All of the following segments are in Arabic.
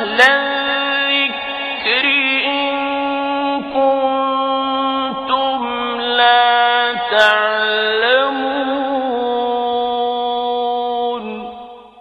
أهل الذكر إن كنتم لا تعلمون.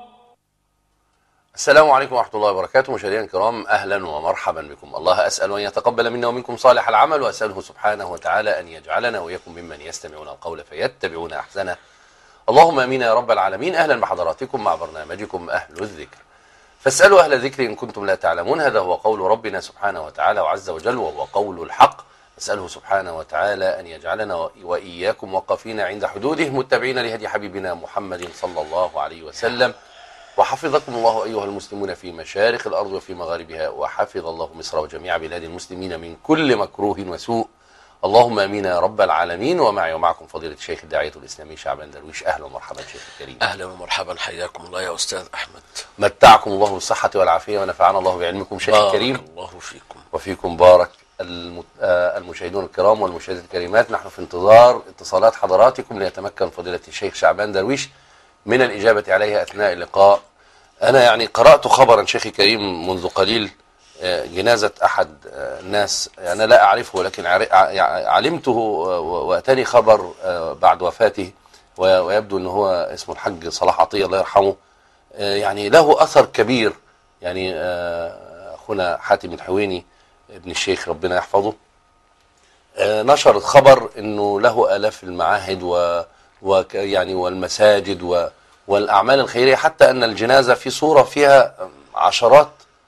السلام عليكم ورحمة الله وبركاته. مشاهدينا الكرام، أهلا ومرحبا بكم. الله أسأل أن يتقبل منا ومنكم صالح العمل، وأسأله سبحانه وتعالى أن يجعلنا وإياكم ممن يستمعون القول فيتبعون أحسنه. اللهم آمين يا رب العالمين. أهلا بحضراتكم مع برنامجكم أهل الذكر، فاسألوا أهل الذكر إن كنتم لا تعلمون. هذا هو قول ربنا سبحانه وتعالى وعز وجل، وهو قول الحق. نسأله سبحانه وتعالى أن يجعلنا وإياكم وقفين عند حدوده، متبعين لهدي حبيبنا محمد صلى الله عليه وسلم. وحفظكم الله أيها المسلمون في مشارق الأرض وفي مغاربها، وحفظ الله مصر وجميع بلاد المسلمين من كل مكروه وسوء. اللهم امين يا رب العالمين. ومعي ومعكم فضيلة الشيخ الداعية الإسلامي شعبان درويش. أهلا ومرحبا شيخ الكريم. أهلا ومرحبا، حياكم الله يا أستاذ أحمد. متعكم الله بالصحة والعافية، ونفعنا الله بعلمكم شيخ الكريم. بارك الله فيكم. وفيكم بارك. المشاهدون الكرام والمشاهدات الكريمات، نحن في انتظار اتصالات حضراتكم ليتمكن فضيلة الشيخ شعبان درويش من الإجابة عليها أثناء اللقاء. أنا يعني قرأت خبرا شيخي الكريم منذ قليل، جنازة أحد الناس أنا لا أعرفه، لكن علمته وأتاني خبر بعد وفاته، ويبدو أنه هو اسمه الحج صلاح عطية الله يرحمه. يعني له أثر كبير. يعني أخونا حاتم الحويني ابن الشيخ ربنا يحفظه نشر الخبر أنه له آلاف المعاهد ويعني والمساجد والأعمال الخيرية، حتى أن الجنازة في صورة فيها عشرات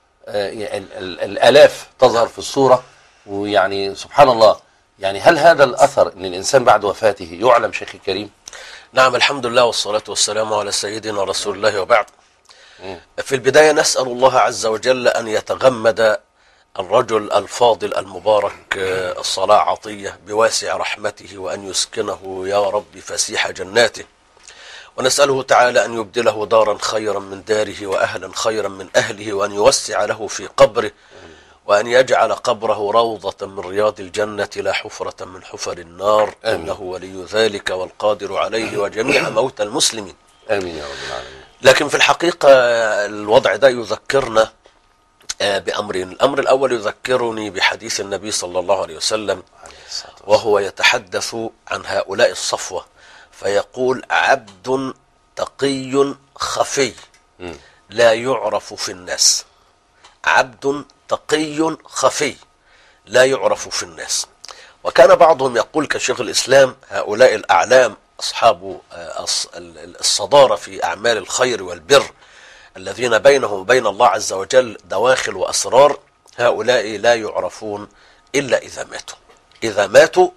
الآلاف تظهر في الصورة. ويعني سبحان الله، يعني هل هذا الأثر أن الإنسان بعد وفاته يعلم شيخي الكريم؟ نعم، الحمد لله والصلاة والسلام على سيدنا رسول الله، وبعد. في البداية نسأل الله عز وجل أن يتغمد الرجل الفاضل المبارك صلاح عطية بواسع رحمته، وأن يسكنه يا رب فسيح جناته، ونسأله تعالى أن يبدله دارا خيرا من داره، وأهلا خيرا من أهله، وأن يوسع له في قبره، وأن يجعل قبره روضة من رياض الجنة لا حفرة من حفر النار. إنه ولي ذلك والقادر عليه، وجميع موتى المسلمين. آمين يا رب العالمين. لكن في الحقيقة الوضع ده يذكرنا بأمرين. الأمر الأول يذكرني بحديث النبي صلى الله عليه وسلم، وهو يتحدث عن هؤلاء الصفوة فيقول: عبد تقي خفي لا يعرف في الناس. عبد تقي خفي لا يعرف في الناس. وكان بعضهم يقول كشيخ الإسلام: هؤلاء الأعلام أصحاب الصدارة في أعمال الخير والبر، الذين بينهم وبين الله عز وجل دواخل وأسرار، هؤلاء لا يعرفون إلا إذا ماتوا. إذا ماتوا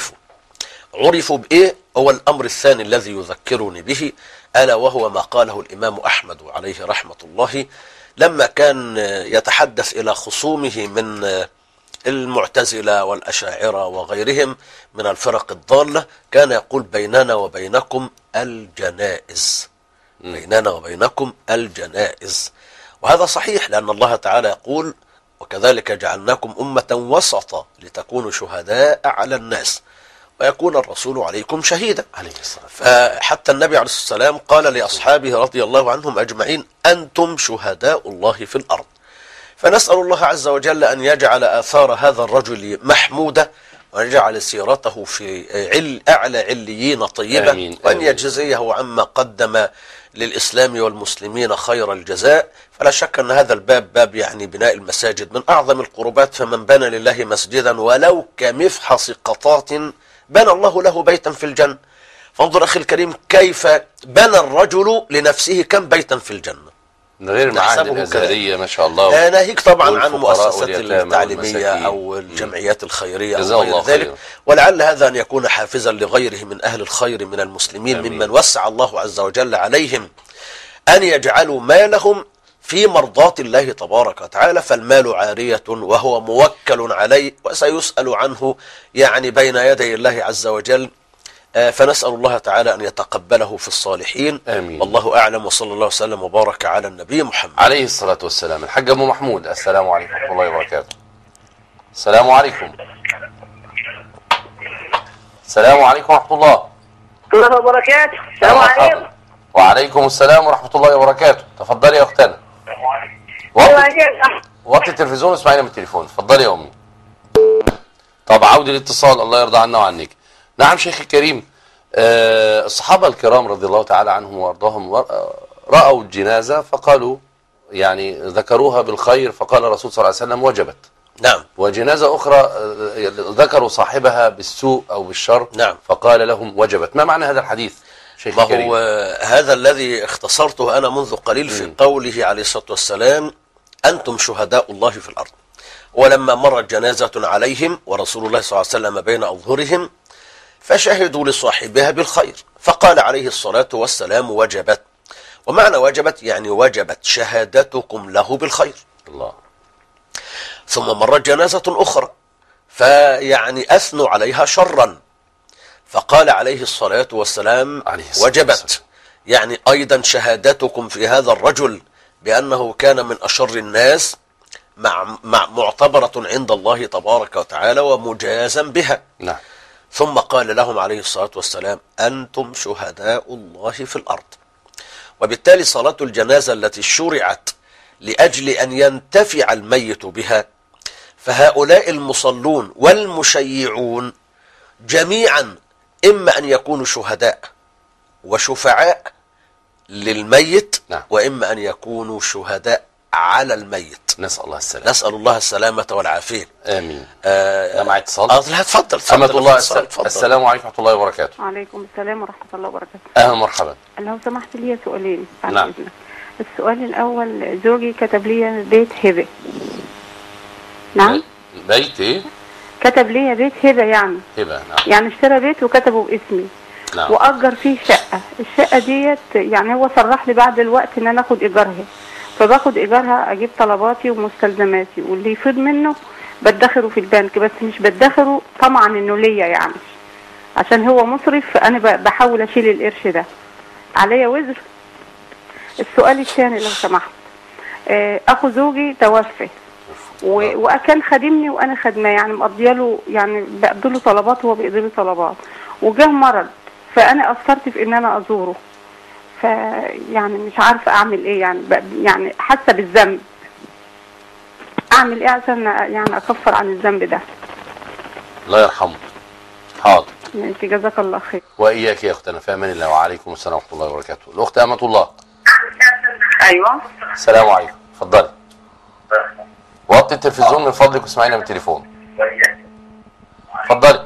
عرفوا بإيه؟ هو الأمر الثاني الذي يذكرني به، ألا وهو ما قاله الإمام أحمد عليه رحمة الله لما كان يتحدث إلى خصومه من المعتزلة والأشاعرة وغيرهم من الفرق الضالة، كان يقول: بيننا وبينكم الجنائز. بيننا وبينكم الجنائز. وهذا صحيح، لأن الله تعالى يقول: وكذلك جعلناكم أمة وسطا لتكونوا شهداء على الناس ويكون الرسول عليكم شهيدا. فحتى النبي عليه الصلاة والسلام قال لأصحابه رضي الله عنهم أجمعين: أنتم شهداء الله في الأرض. فنسأل الله عز وجل أن يجعل آثار هذا الرجل محمودة، ويجعل سيرته في أعلى عليين طيبة. آمين. وأن يجزيه عما قدم للإسلام والمسلمين خير الجزاء. فلا شك أن هذا الباب باب يعني بناء المساجد من أعظم القربات، فمن بنى لله مسجدا ولو كمفحص قطات بنى الله له بيتا في الجنة. فانظر أخي الكريم كيف بنى الرجل لنفسه كم بيتا في الجنة، من غير المعاهد الأزهرية ما شاء الله. ناهيك طبعا عن المؤسسات التعليمية أو الجمعيات الخيرية أو غير ذلك. ولعل هذا أن يكون حافزا لغيره من أهل الخير من المسلمين. آمين. ممن وسع الله عز وجل عليهم أن يجعلوا مالهم في مرضاة الله تبارك وتعالى. فالمال عارية وهو موكل عليه، وسيسأل عنه يعني بين يدي الله عز وجل. فنسأل الله تعالى أن يتقبله في الصالحين. آمين. والله أعلم، وصلى الله وسلم وبارك على النبي محمد عليه الصلاة والسلام. الحاج أبو محمود، السلام عليكم ورحمة الله وبركاته. السلام عليكم. السلام عليكم ورحمة الله وبركاته. السلام عليكم. وعليكم السلام ورحمة الله وبركاته. تفضلي يا أختنا. وطي التلفزيون واسمعينا من التليفون. اتفضلي يا امي. طب عودي الاتصال، الله يرضى عنا وعنك. نعم شيخي الكريم، الصحابة الكرام رضي الله تعالى عنهم وارضاهم رأوا الجنازة فقالوا يعني ذكروها بالخير، فقال الرسول صلى الله عليه وسلم وجبت. نعم. وجنازة أخرى ذكروا صاحبها بالسوء أو بالشر، نعم، فقال لهم وجبت. ما معنى هذا الحديث شيخ ما الكريم؟ هو هذا الذي اختصرته أنا منذ قليل في قوله عليه الصلاة والسلام أنتم شهداء الله في الأرض. ولما مرت جنازة عليهم ورسول الله صلى الله عليه وسلم بين أظهرهم فشهدوا لصاحبها بالخير، فقال عليه الصلاة والسلام وجبت. ومعنى وجبت يعني وجبت شهادتكم له بالخير. الله. ثم مرت جنازة أخرى فيعني أثنوا عليها شرا، فقال عليه الصلاة والسلام وجبت، يعني أيضا شهادتكم في هذا الرجل بأنه كان من أشر الناس معتبرة عند الله تبارك وتعالى ومجازا بها. نعم. ثم قال لهم عليه الصلاة والسلام أنتم شهداء الله في الأرض. وبالتالي صلاة الجنازة التي شرعت لأجل أن ينتفع الميت بها، فهؤلاء المصلون والمشيعون جميعا إما أن يكونوا شهداء وشفعاء للميت، نعم، وإما أن يكونوا شهداء على الميت. نسأل الله السلامة. نسأل الله السلامة والعافية. آمين. أنا معي اتصال. لا اتفضل. أمة الله. السلام عليكم ورحمة الله وبركاته. وعليكم السلام ورحمة الله وبركاته. أهلا مرحبا. لو سمحت لي سؤالين. نعم. السؤال الأول، زوجي كتب لي بيت هبة. نعم. بيت إيه؟ كتب لي بيت هبة يعني. هبة. نعم. يعني اشترى بيت وكتبه باسمي. نعم. وأجر فيه شقة. الشقة ديت يعني هو صرح لي بعد الوقت إن أنا آخد إيجارها. فباخد إيجارها أجيب طلباتي ومستلزماتي، واللي يفيض منه بدخره في البنك، بس مش بدخره طبعا إنه ليا يعني، عشان هو مصرف فأنا بحاول أشيل القرش ده عليا وزر. السؤال الثاني لو سمحت، أخو زوجي توفى وكان خادمني وأنا خدماه، يعني مقضياله يعني بقضيله طلبات وهو بيقضي لي طلبات، وجاه مرض فأنا أثرت في إن أنا أزوره، فيعني مش عارفه اعمل ايه يعني حاسه بالذنب. اعمل ايه عشان يعني اكفر عن الذنب ده؟ الله يرحمه. حاضر. ماشي، جزاك الله خير. واياك يا اختنا، في امان الله. وعليكم السلام ورحمه الله وبركاته. الاخت امة الله. ايوه. السلام عليكم. اتفضلي. وطي التلفزيون من فضلك واسمعينا من التليفون. اتفضلي.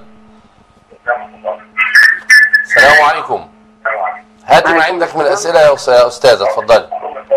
السلام عليكم. هاتي ما عندك من الأسئلة يا أستاذة. اتفضلي.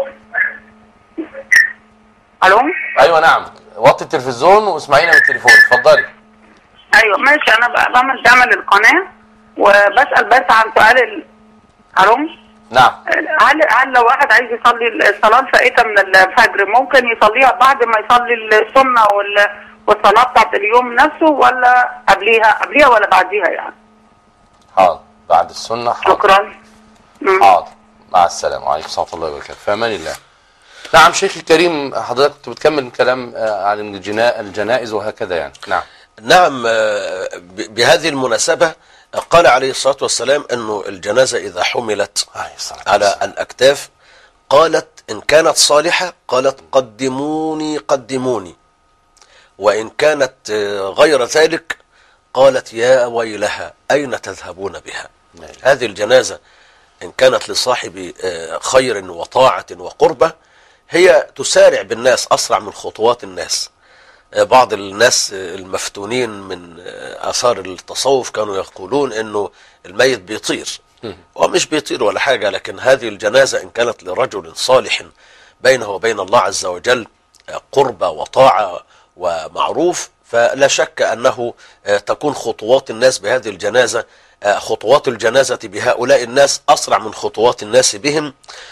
الو. أيوة نعم. وطي التلفزيون واسمعينا من التليفون. اتفضلي. ايوه ماشي. انا بعمل دعم للقناه وبسال بس عن سؤال الو. نعم. هل لو واحد عايز يصلي الصلاه الفائته من الفجر ممكن يصليها بعد ما يصلي السنه والصلاه بتاعت اليوم نفسه، ولا قبليها ولا بعديها يعني؟ حاضر. بعد السنه. حاضر. شكرا. حاضر. مع السلامه. وعليكم السلام ورحمه الله وبركاته. في امان الله. نعم شيخ الكريم، حضرتك كنت بتكمل كلام عن الجنائز وهكذا يعني. نعم. نعم. بهذه المناسبة قال عليه الصلاة والسلام أنه الجنازة إذا حملت على الأكتاف قالت إن كانت صالحة قالت قدموني قدموني، وإن كانت غير ذلك قالت يا ويلها أين تذهبون بها. هذه الجنازة إن كانت لصاحب خير وطاعة وقربة هي تسارع بالناس أسرع من خطوات الناس. بعض الناس المفتونين من آثار التصوف كانوا يقولون إنه الميت بيطير، ومش بيطير ولا حاجة، لكن هذه الجنازة إن كانت لرجل صالح بينه وبين الله عز وجل قربة وطاعة ومعروف، فلا شك أنه تكون خطوات الناس بهذه الجنازة، خطوات بهؤلاء الناس أسرع من خطوات الناس بهم،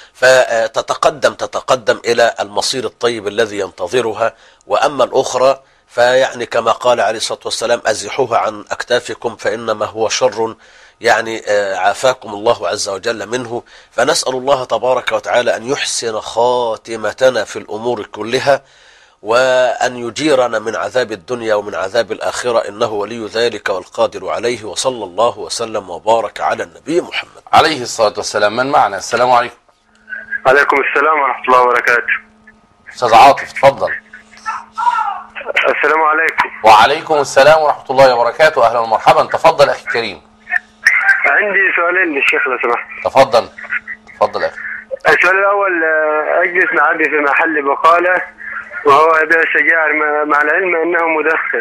فتتقدم إلى المصير الطيب الذي ينتظرها. وأما الأخرى فيعني كما قال عليه الصلاة والسلام أزحوها عن أكتافكم فإنما هو شر، يعني عافاكم الله عز وجل منه. فنسأل الله تبارك وتعالى أن يحسن خاتمتنا في الأمور كلها، وأن يجيرنا من عذاب الدنيا ومن عذاب الآخرة، إنه ولي ذلك والقادر عليه. وصلى الله وسلم وبارك على النبي محمد عليه الصلاة والسلام. من معنا؟ السلام عليكم. عليكم السلام ورحمة الله وبركاته. استاذ عاطف اتفضل. السلام عليكم. وعليكم السلام ورحمة الله وبركاته. اهلا ومرحبا. تفضل اخي الكريم. عندي سؤالين للشيخ لو سمحت. تفضل. تفضل اخي. السؤال الاول، اجلس مع ابي في محل بقاله وهو يبيع السجائر مع العلم انه مدخن.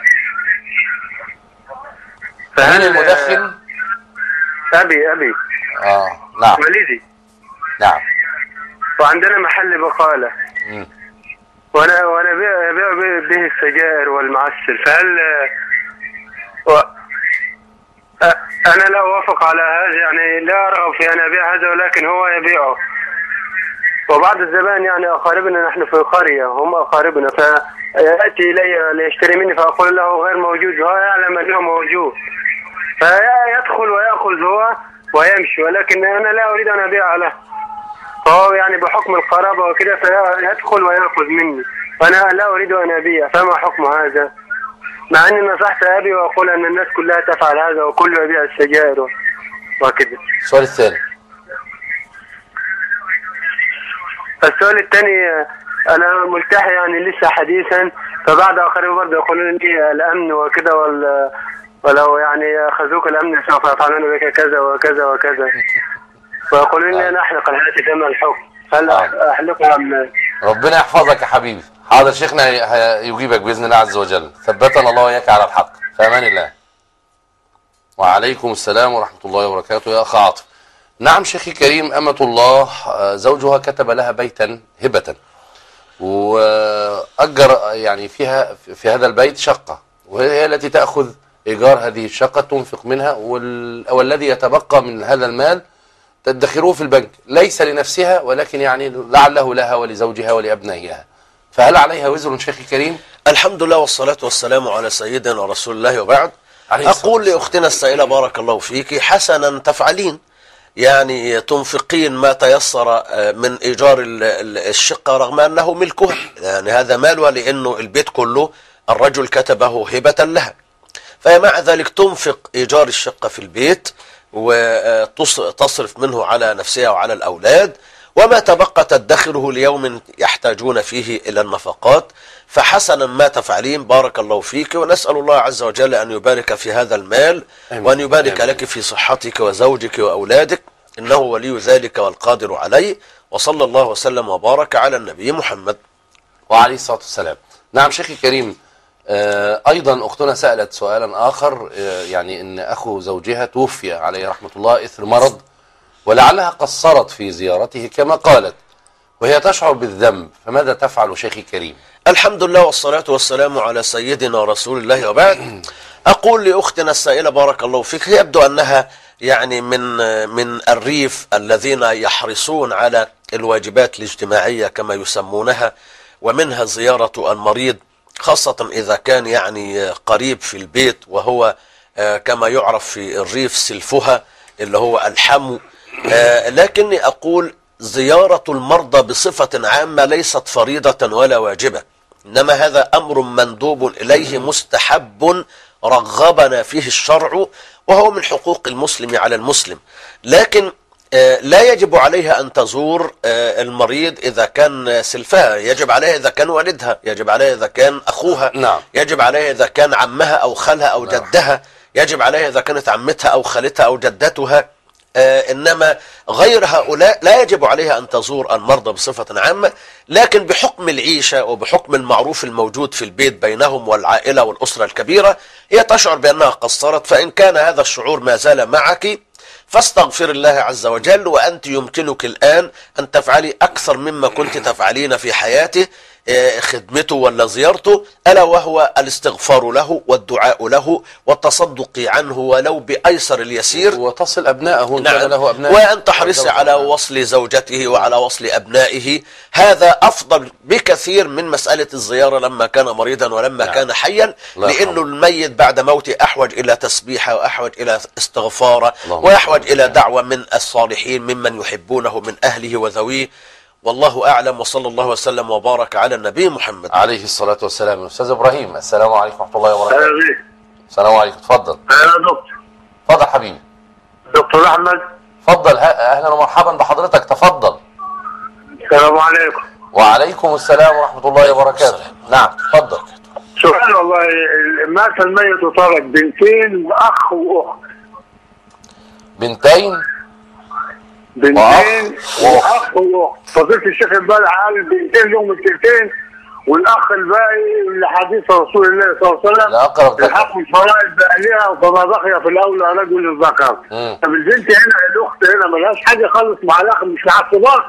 مين المدخن؟ ابي. نعم. والدي. نعم. وعندنا محل بقاله. مم. وانا بيع به السجائر والمعسل، فهل انا لا اوافق على هذا، يعني لا ارغب في ان ابيع هذا ولكن هو يبيعه. وبعض الزبائن يعني اقاربنا، نحن في قريه هم اقاربنا، فياتي الي ليشتري مني فاقول له غير موجود وهو يعلم انه موجود، فيدخل وياخذ هو ويمشي، ولكن انا لا اريد ان ابيع له، فهو يعني بحكم القرابه وكذا فيدخل وياخذ مني، وانا لا اريد ان ابيع. فما حكم هذا؟ مع اني نصحت ابي واقول ان الناس كلها تفعل هذا وكله يبيع السجائر وكذا. السؤال الثاني. السؤال الثاني، انا ملتحي يعني لسه حديثا، فبعد اخرين برضه يقولون لي الامن وكذا ولو يعني اخذوك الامن سوف يفعلون بك كذا وكذا وكذا، ويقولون لي انا احلق الهاتف اما الحكم، هل احلقها ام؟ ربنا يحفظك يا حبيبي. حاضر شيخنا يجيبك باذن الله عز وجل. ثبتنا الله واياك على الحق. في امان الله. وعليكم السلام ورحمه الله وبركاته يا اخ عاطف. نعم شيخي الكريم، امة الله زوجها كتب لها بيتا هبة، واجر يعني في هذا البيت شقة، وهي التي تاخذ ايجار هذه الشقة، تنفق منها، والذي يتبقى من هذا المال تدخره في البنك، ليس لنفسها ولكن يعني لعله لها ولزوجها ولأبنائها. فهل عليها وزر شيخي الكريم؟ الحمد لله والصلاة والسلام على سيدنا رسول الله، وبعد. أقول لأختنا السائلة بارك الله فيك، حسنا تفعلين، يعني تنفقين ما تيسر من إيجار الشقة رغم أنه ملكها، يعني هذا مالها لأنه البيت كله الرجل كتبه هبة لها، فمع ذلك تنفق إيجار الشقة في البيت وتصرف منه على نفسها وعلى الأولاد، وما تبقى تدخره ليوم يحتاجون فيه إلى النفقات. فحسنا ما تفعلين بارك الله فيك، ونسأل الله عز وجل أن يبارك في هذا المال، وأن يبارك لك في صحتك وزوجك وأولادك، إنه ولي ذلك والقادر عليه. وصلى الله وسلم وبارك على النبي محمد وعليه الصلاة والسلام. نعم شيخي الكريم، أيضا أختنا سألت سؤالا آخر، يعني إن أخو زوجها توفي عليه رحمة الله إثر مرض، ولعلها قصرت في زيارته كما قالت، وهي تشعر بالذنب، فماذا تفعل شيخي الكريم؟ الحمد لله والصلاة والسلام على سيدنا رسول الله، وبعد. أقول لأختنا السائلة بارك الله فيك، يبدو أنها يعني من الريف الذين يحرصون على الواجبات الاجتماعية كما يسمونها، ومنها زيارة المريض، خاصة إذا كان يعني قريب في البيت، وهو كما يعرف في الريف سلفها اللي هو الحمو. لكني أقول زيارة المرضى بصفة عامة ليست فريضة ولا واجبة، إنما هذا أمر مندوب إليه مستحب رغبنا فيه الشرع، وهو من حقوق المسلم على المسلم. لكن لا يجب عليها أن تزور المريض إذا كان سلفها، يجب عليها إذا كان والدها، يجب عليها إذا كان أخوها، نعم. يجب عليها إذا كان عمها أو خالها أو جدها، يجب عليها إذا كانت عمتها أو خالتها أو جدتها. إنما غير هؤلاء لا يجب عليها أن تزور المرضى بصفة عامة، لكن بحكم العيشة وبحكم المعروف الموجود في البيت بينهم والعائلة والأسرة الكبيرة، هي تشعر بأنها قصرت. فإن كان هذا الشعور ما زال معك فاستغفر الله عز وجل، وأنت يمكنك الآن أن تفعلي أكثر مما كنت تفعلين في حياته، خدمته ولا زيارته، ألا وهو الاستغفار له والدعاء له والتصدق عنه ولو بأيسر اليسير، وتصل أبنائه. نعم. له أبناء، وأن تحرص على وصل زوجته وعلى وصل أبنائه، هذا أفضل بكثير من مسألة الزيارة لما كان مريضا ولما كان حيا، لأنه الميت بعد موته أحوج إلى تسبيحه وأحوج إلى استغفاره ويحوج إلى دعوة من الصالحين ممن يحبونه من أهله وذويه. والله أعلم، وصلى الله وسلم وبارك على النبي محمد عليه الصلاة والسلام. أستاذ إبراهيم، السلام عليكم ورحمة الله وبركاته. السلام عليكم، تفضل. يا دكتور. تفضل حبيبي. دكتور أحمد. تفضل، أهلا ومرحبا بحضرتك، تفضل. السلام عليكم. وعليكم السلام ورحمة الله وبركاته. نعم اتفضل. سؤال والله، مات الميت وترك بنتين واخ واخت. بنتين واخ واخت. فضيلة الشيخ امبارح قال البنتين لهم التلتين والاخ الباقي لحديث رسول الله صلى الله عليه وسلم لا اقرب الحق الفرائض باهلها فما بقي في الاولى رجل الذكر. طب البنت هنا الاخت هنا ملهاش حاجه خالص مع الاخ، مش معصبات.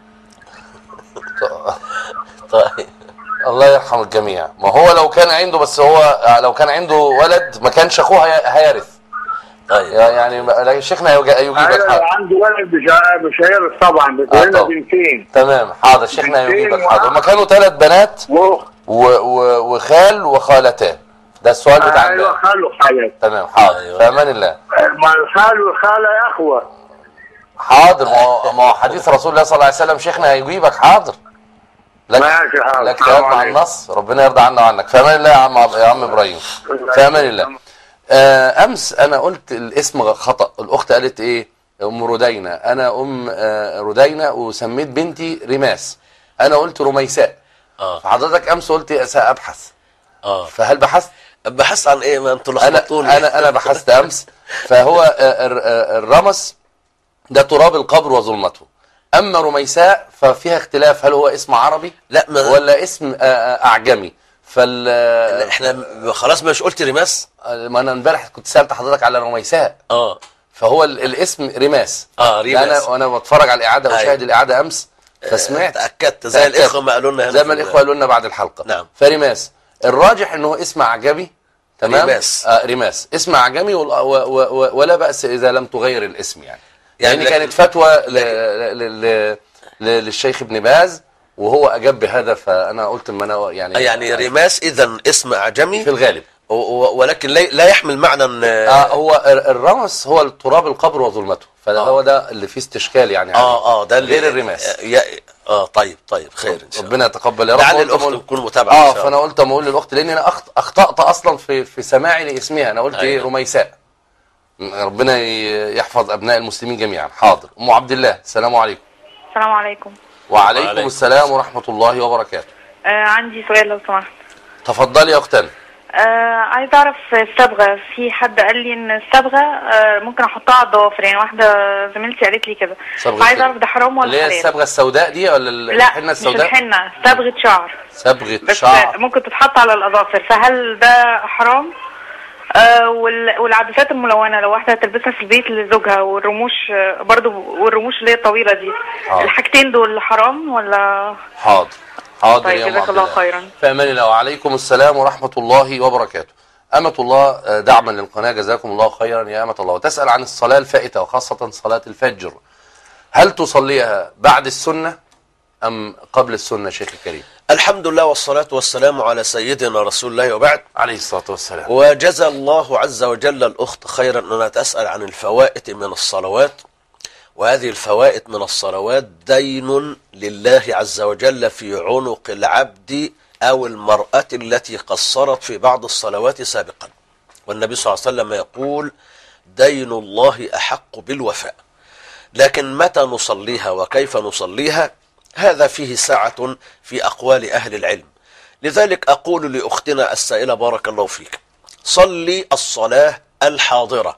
طيب الله يرحم الجميع. ما هو لو كان عنده، بس هو لو كان عنده ولد ما كانش اخوه هيرث. طيب يعني شيخنا يجيبك حاضر. عنده ولد مش هيرث طبعا، بس هنا بنتين. تمام حاضر شيخنا يجيبك حاضر. هما كانوا 3 بنات وخال وخالتان. ده السؤال بتاع ايوه خال وخالات. تمام حاضر. في امان الله. ما الخال والخاله يا اخوه. حاضر. ما هو حديث رسول الله صلى الله عليه وسلم شيخنا هيجيبك حاضر. ماشي حاضر. لك كلام مع النص. ربنا يرضى عنا وعنك. في امان الله يا عم ابراهيم. في امان الله. امس انا قلت الاسم خطأ. الاخت قالت ايه؟ ام ردينة. انا ام ردينة وسميت بنتي رماس. انا قلت رميساء. فحضرتك امس قلت سأبحث. فهل بحثت؟ بحثت عن ايه؟ ما انتوا لخبطوني. انا بحثت امس. فهو الرمس ده تراب القبر وظلمته. اما رميساء ففيها اختلاف، هل هو اسم عربي لا ولا اسم اعجمي. احنا خلاص مش قلت رماس. ما انا امبارح كنت سألت حضرتك على رميساء. فهو الاسم رماس. رماس. وانا بتفرج على الاعاده وشاهد الاعاده امس فسمعت. تاكدت زي الاخوه ما قالوا لنا، زي ما الاخوه قالوا لنا بعد الحلقه. نعم. فرماس الراجح انه اسم اعجمي. تمام. رماس اسم اعجمي ولا باس اذا لم تغير الاسم يعني كانت فتوى للشيخ ابن باز وهو اجاب بهذا. فانا قلت ما انا يعني رماس اذا اسم اعجمي في الغالب، ولكن لا يحمل معنى هو الرمس هو تراب القبر وظلمته. فهو ده اللي فيه استشكال يعني. ده غير الرماس. طيب خير ان شاء الله. ربنا يتقبل يا رب. لعل الاخت تكون متابعه. فانا قلت اما اقول للاخت لان انا اخطات اصلا في سماعي لاسمها. انا قلت ايه رميساء. ربنا يحفظ ابناء المسلمين جميعا. حاضر. ام عبد الله السلام عليكم. السلام عليكم. وعليكم السلام ورحمه الله وبركاته. عندي سؤال لو سمحت. تفضلي يا اختنا. عايز اعرف الصبغه. في حد قال لي ان الصبغه ممكن احطها على الضوافر، يعني واحده زميلتي قالت لي كده. عايز اعرف ده حرام ولا حلال؟ اللي هي الصبغه السوداء دي ولا الحنه السوداء؟ لا مش الحنه، صبغه شعر. صبغه شعر ممكن تتحط على الاظافر، فهل ده حرام؟ والعدسات الملونه لو واحده هتلبسها في البيت لزوجها، والرموش برضو، والرموش اللي هي الطويله دي. الحاجتين دول حرام ولا؟ حاضر طيب يا جزاك الله خيرا. في امان الله. وعليكم السلام ورحمه الله وبركاته. أمة الله دعما للقناة جزاكم الله خيرا يا أمة الله. وتسأل عن الصلاة الفائتة وخاصة صلاة الفجر، هل تصليها بعد السنة أم قبل السنة شيخ الكريم؟ الحمد لله والصلاة والسلام على سيدنا رسول الله وبعد. عليه الصلاة والسلام. وجزى الله عز وجل الأخت خيرا أنها تسأل عن الفوائت من الصلوات. وهذه الفوائت من الصلوات دين لله عز وجل في عنق العبد أو المرأة التي قصرت في بعض الصلوات سابقا. والنبي صلى الله عليه وسلم يقول دين الله أحق بالوفاء. لكن متى نصليها وكيف نصليها هذا فيه سعة في أقوال أهل العلم. لذلك أقول لأختنا السائلة بارك الله فيك، صلي الصلاة الحاضرة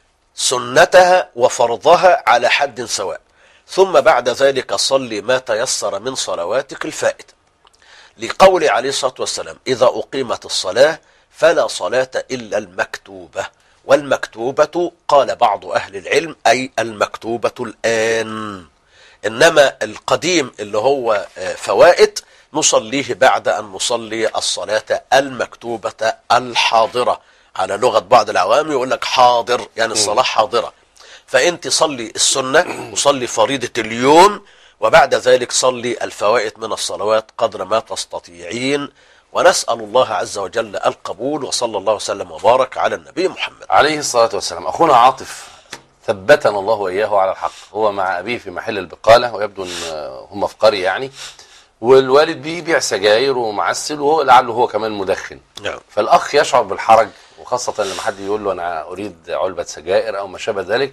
سنتها وفرضها على حد سواء، ثم بعد ذلك صلي ما تيسر من صلواتك الفائتة، لقول عليه الصلاة والسلام إذا أقيمت الصلاة فلا صلاة إلا المكتوبة. والمكتوبة قال بعض أهل العلم أي المكتوبة الآن، إنما القديم اللي هو فوائت نصليه بعد أن نصلي الصلاة المكتوبة الحاضرة. على لغة بعض العوام يقول لك حاضر يعني الصلاة حاضرة. فأنت صلي السنة وصلي فريضة اليوم، وبعد ذلك صلي الفوائت من الصلوات قدر ما تستطيعين. ونسأل الله عز وجل القبول. وصلى الله وسلم وبارك على النبي محمد عليه الصلاة والسلام. أخونا عاطف ثبتنا الله وإياه على الحق، هو مع أبيه في محل البقالة، ويبدو أن هم في قرية يعني، والوالد بيبيع سجاير ومعسل، وهو لعله هو كمان مدخن. نعم. فالأخ يشعر بالحرج، وخاصة لما حد يقول له أنا أريد علبة سجائر أو ما شابه ذلك،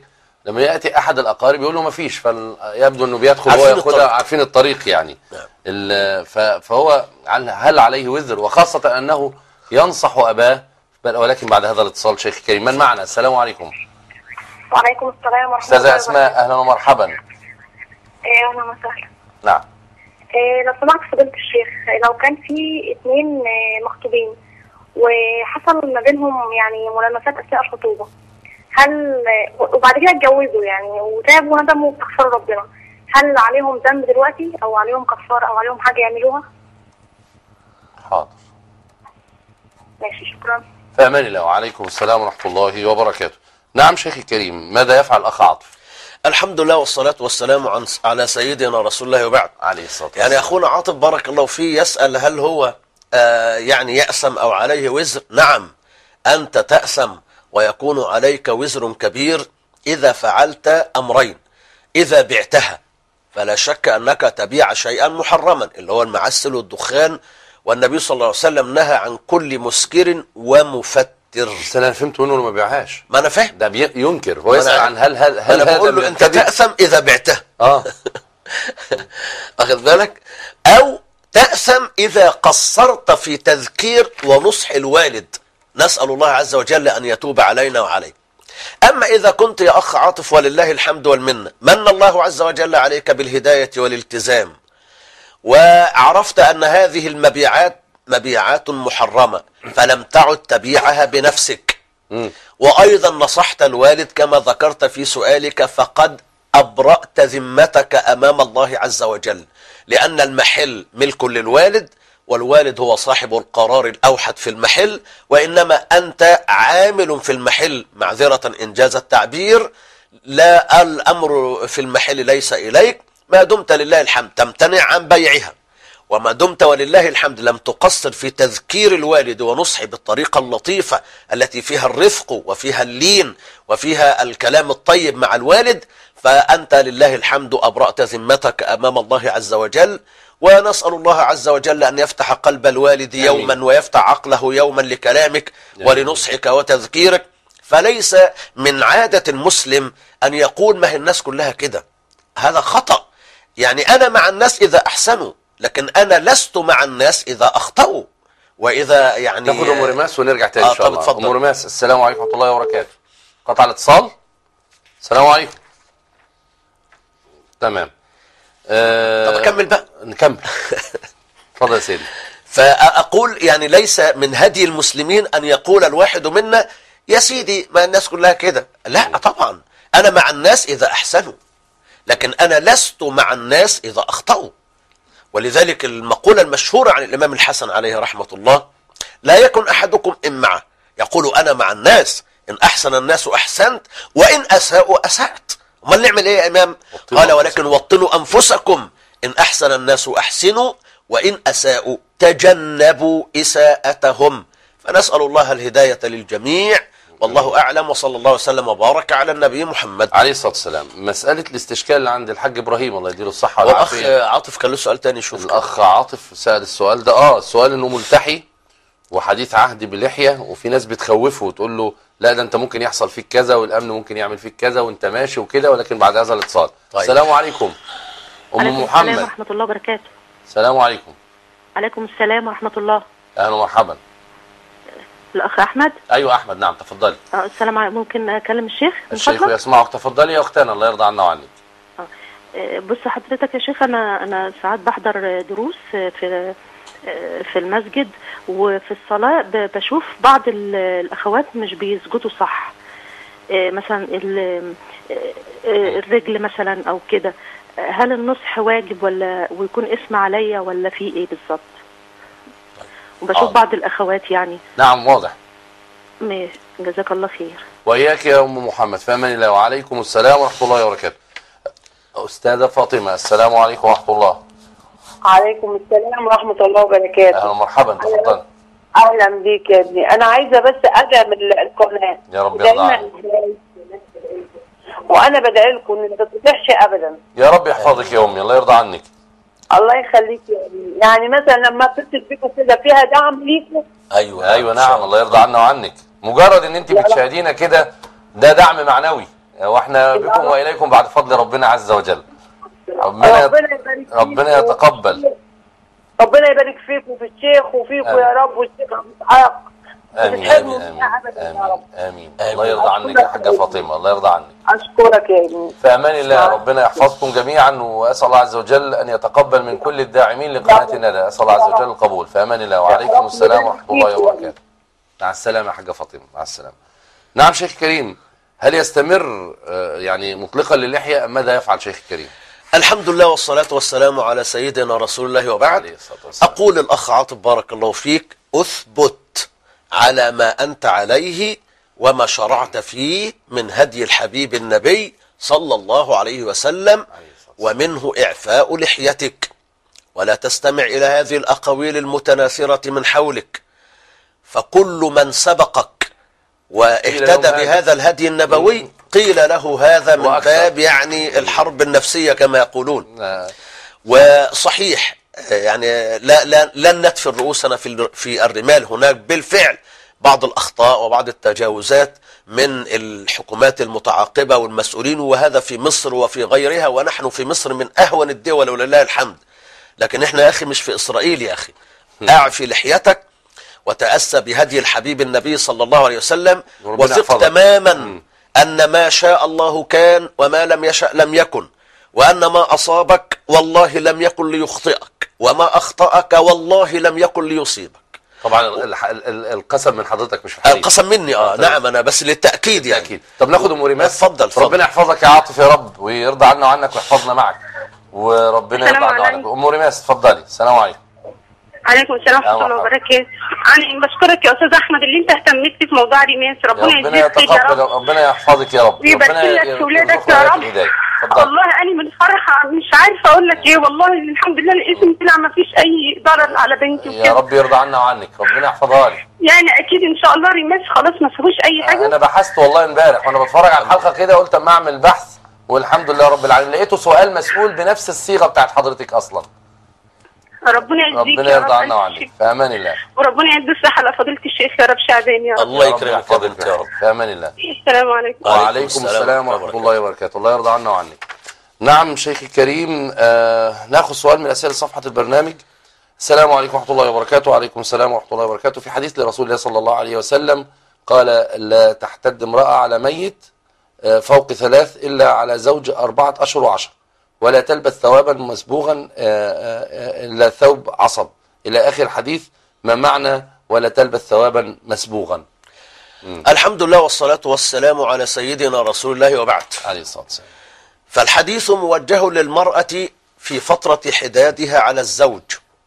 لما ياتي احد الاقارب يقول له ما فيش، فيبدو انه بيدخل هو عارفين ياخدها، الطريق. عارفين الطريق يعني. فهو هل عليه وزر، وخاصه انه ينصح اباه. ولكن بعد هذا الاتصال شيخ كريم من معنا؟ السلام عليكم. وعليكم السلام ورحمة الله استاذه اسماء، اهلا ومرحبا. اهلا وسهلا. نعم. لو سمحت فضيلة الشيخ، لو كان في 2 مخطوبين وحصل ما بينهم يعني ملامسات اثناء الخطوبة، هل وبعد كده اتجوزوا يعني وتابوا وندموا واستغفروا ربنا، هل عليهم ذنب دلوقتي او عليهم كفارة او عليهم حاجة يعملوها؟ حاضر. ماشي، شكرا. في امان الله. وعليكم السلام ورحمه الله وبركاته. نعم شيخي الكريم، ماذا يفعل اخ عاطف؟ الحمد لله والصلاة والسلام على سيدنا رسول الله وبعد. عليه الصلاة والسلام. يعني أخونا عاطف بارك الله فيه يسأل هل هو يعني يأسم أو عليه وزر؟ نعم، أنت تأسم ويكون عليك وزر كبير إذا فعلت أمرين. إذا بعتها فلا شك أنك تبيع شيئا محرما اللي هو المعسل والدخان، والنبي صلى الله عليه وسلم نهى عن كل مسكر ومفتر. بس انا فهمت منه انه ما بيعهاش. ما انا فاهم، ده ينكر، هو يسأل عن هل انا بقول له انت تأثم اذا بعته. واخد بالك؟ او تأثم اذا قصرت في تذكير ونصح الوالد. نسأل الله عز وجل ان يتوب علينا وعليه. اما اذا كنت يا اخ عاطف ولله الحمد والمنه من الله عز وجل عليك بالهداية والالتزام، وعرفت ان هذه المبيعات مبيعات محرمة فلم تعد تبيعها بنفسك، وأيضا نصحت الوالد كما ذكرت في سؤالك، فقد أبرأت ذمتك أمام الله عز وجل، لأن المحل ملك للوالد، والوالد هو صاحب القرار الأوحد في المحل، وإنما أنت عامل في المحل، معذرة إنجاز التعبير، لا الأمر في المحل ليس إليك، ما دمت لله الحمد تمتنع عن بيعها، وما دمت ولله الحمد لم تقصر في تذكير الوالد ونصحه بالطريقة اللطيفة التي فيها الرفق وفيها اللين وفيها الكلام الطيب مع الوالد، فأنت لله الحمد أبرأت ذمتك أمام الله عز وجل. ونسأل الله عز وجل أن يفتح قلب الوالد يوما ويفتح عقله يوما لكلامك ولنصحك وتذكيرك. فليس من عادة المسلم أن يقول ما هي الناس كلها كده، هذا خطأ. يعني أنا مع الناس إذا أحسنوا، لكن أنا لست مع الناس إذا أخطأوا. وإذا يعني ناخد أم رماس ونرجع تاني إن شاء الله. أم رماس، السلام عليكم ورحمة الله وبركاته. قطع الاتصال. السلام عليكم. تمام. طب أكمل بقى. نكمل. اتفضل يا سيدي. فأقول يعني ليس من هدي المسلمين أن يقول الواحد منا يا سيدي ما الناس كلها كده. لا طبعا، أنا مع الناس إذا أحسنوا، لكن أنا لست مع الناس إذا أخطأوا. ولذلك المقولة المشهورة عن الإمام الحسن عليه رحمة الله: لا يكن أحدكم إمعة يقول أنا مع الناس، إن أحسن الناس أحسنت وإن أساءوا أسأت. أمال نعمل إيه يا إمام؟ قال: ولكن وطنوا أنفسكم، إن أحسن الناس أحسنوا وإن أساءوا تجنبوا إساءتهم. فنسأل الله الهداية للجميع، والله أعلم، وصلى الله وسلم وبارك على النبي محمد عليه الصلاة والسلام. مسألة الاستشكال اللي عند الحاج إبراهيم الله يديله الصحة والعافية. والأخ عاطف كان له سؤال تاني. شوف الأخ عاطف سأل السؤال ده. السؤال إنه ملتحي وحديث عهد بلحية، وفي ناس بتخوفه وتقول له لا ده أنت ممكن يحصل فيك كذا، والأمن ممكن يعمل فيك كذا وأنت ماشي وكده، ولكن بعد هذا الاتصال. طيب. السلام عليكم أم محمد. السلام ورحمة الله وبركاته. السلام عليكم. عليكم السلام ورحمة الله. أهلا ومرحبا. الأخ أحمد. أيوة أحمد، نعم تفضلي. السلام عليكم. ممكن أكلم الشيخ؟ الشيخ يسمعك، تفضلي يا أختنا الله يرضى عنا وعنك. بص حضرتك يا شيخ، أنا ساعات بحضر دروس في المسجد، وفي الصلاة بشوف بعض الأخوات مش بيسجدوا صح، مثلا الرجل مثلا أو كده. هل النصح واجب ولا ويكون اسم عليا ولا في إيه بالظبط؟ وبشوف بعض الأخوات يعني. نعم واضح. جزاك الله خير. وإياك يا أم محمد، في أمان الله. وعليكم السلام ورحمة الله وبركاته. أستاذة فاطمة، السلام عليكم ورحمة الله. عليكم السلام ورحمة الله وبركاته. أهلا ومرحبا، تفضل. أهلا بيك يا ابني. أنا عايزة بس أدعم القناة. يا رب يرضى عنك. وأنا بدعي لكم إن ما تتفتحش أبدا. يا رب يحفظك يا أمي، الله يرضى عنك. الله يخليك يا ابني. يعني مثلا لما اتصل بيكم كده فيها دعم ليكم. أيوة نعم، الله يرضى عنا وعنك. مجرد إن أنت بتشاهدينا كده ده دعم معنوي، واحنا بكم واليكم بعد فضل ربنا عز وجل. ربنا يتقبل. ربنا يبارك فيك وفي الشيخ وفيكم يا رب، والشيخ اسحاق. امين امين امين. الله يرضى عنك يا حاجه فاطمه، الله يرضى عنك. اشكرك يا ابني. في امان الله. ربنا يحفظكم جميعا، واسال الله عز وجل ان يتقبل من كل الداعمين لقناتنا ندى. اسال الله عز وجل القبول. في امان الله. وعليكم السلام ورحمه الله وبركاته. مع السلامه يا حاجه فاطمه، مع السلامه. نعم شيخ كريم، هل يستمر يعني مطلقا للحيه ام ماذا يفعل شيخ كريم؟ الحمد لله والصلاة والسلام على سيدنا رسول الله وبعد. أقول الأخ عاطف بارك الله فيك، أثبت على ما أنت عليه وما شرعت فيه من هدي الحبيب النبي صلى الله عليه وسلم، ومنه إعفاء لحيتك، ولا تستمع إلى هذه الأقاويل المتناثرة من حولك، فكل من سبقك واهتدى بهذا الهدي النبوي قيل له هذا من باب يعني الحرب النفسية كما يقولون. وصحيح يعني لن ندفن رؤوسنا في الرمال. هناك بالفعل بعض الأخطاء وبعض التجاوزات من الحكومات المتعاقبة والمسؤولين، وهذا في مصر وفي غيرها، ونحن في مصر من أهون الدول ولله الحمد. لكن احنا يا أخي مش في إسرائيل يا أخي. أعفي لحيتك وتأسى بهدي الحبيب النبي صلى الله عليه وسلم، وثق تماما أن ما شاء الله كان وما لم يشأ لم يكن، وأن ما أصابك والله لم يكن ليخطئك، وما أخطأك والله لم يكن ليصيبك. طبعا القسم من حضرتك مش في الحديث. القسم مني نعم، أنا بس للتأكيد يعني. بالتأكيد. طب ناخد أم ريماس. اتفضل. ربنا يحفظك يا عاطف يا رب، ويرضى عنا وعنك ويحفظنا معك، وربنا يرضى عنا وعنك. أم ريماس اتفضلي. السلام عليكم. عليكم السلام ورحمة الله وبركاته. أنا بشكرك يا أستاذ أحمد اللي أنت اهتميت في موضوع ريماس. ربنا يجزيك يا رب، ربنا يحفظك يا رب، ويبارك لك في ولادك يا رب. والله أنا من فرحة مش عارفة أقول لك إيه، والله الحمد لله الاسم طلع ما فيش أي ضرر على بنتي وكده. يا رب يرضى عنا وعنك، ربنا يحفظها لي. يعني أكيد إن شاء الله ريماس خلاص ما فيهوش أي حاجة. أنا بحثت والله امبارح وأنا بتفرج على الحلقة كده، قلت أما أعمل بحث، والحمد لله رب العالمين لقيته سؤال مسؤول بنفس الصيغة بتاعت حضرتك أصلا. ربنا يجزيك ربنا يرضى عنا وعنك. في امان الله. وربنا يدي الصحه لفضيله الشيخ يا رب شعبان يا رب. الله يكرمك يا بنت يا رب. في امان الله. السلام عليكم. وعليكم السلام ورحمه الله وبركاته. الله يرضى عنا وعنك. نعم شيخ الكريم، ناخذ سؤال من اسئله صفحه البرنامج. السلام عليكم ورحمه الله وبركاته. وعليكم السلام ورحمه الله وبركاته. في حديث لرسول الله صلى الله عليه وسلم قال: لا تحتد امراه على ميت فوق 3 الا على زوج 4 أشهر و10، ولا تلبس ثوابا مسبوغا إلا ثوب عصب، إلى آخر الحديث. ما معنى ولا تلبس ثوابا مسبوغا؟ الحمد لله والصلاة والسلام على سيدنا رسول الله وبعد. عليه الصلاة والسلام. فالحديث موجه للمرأة في فترة حدادها على الزوج،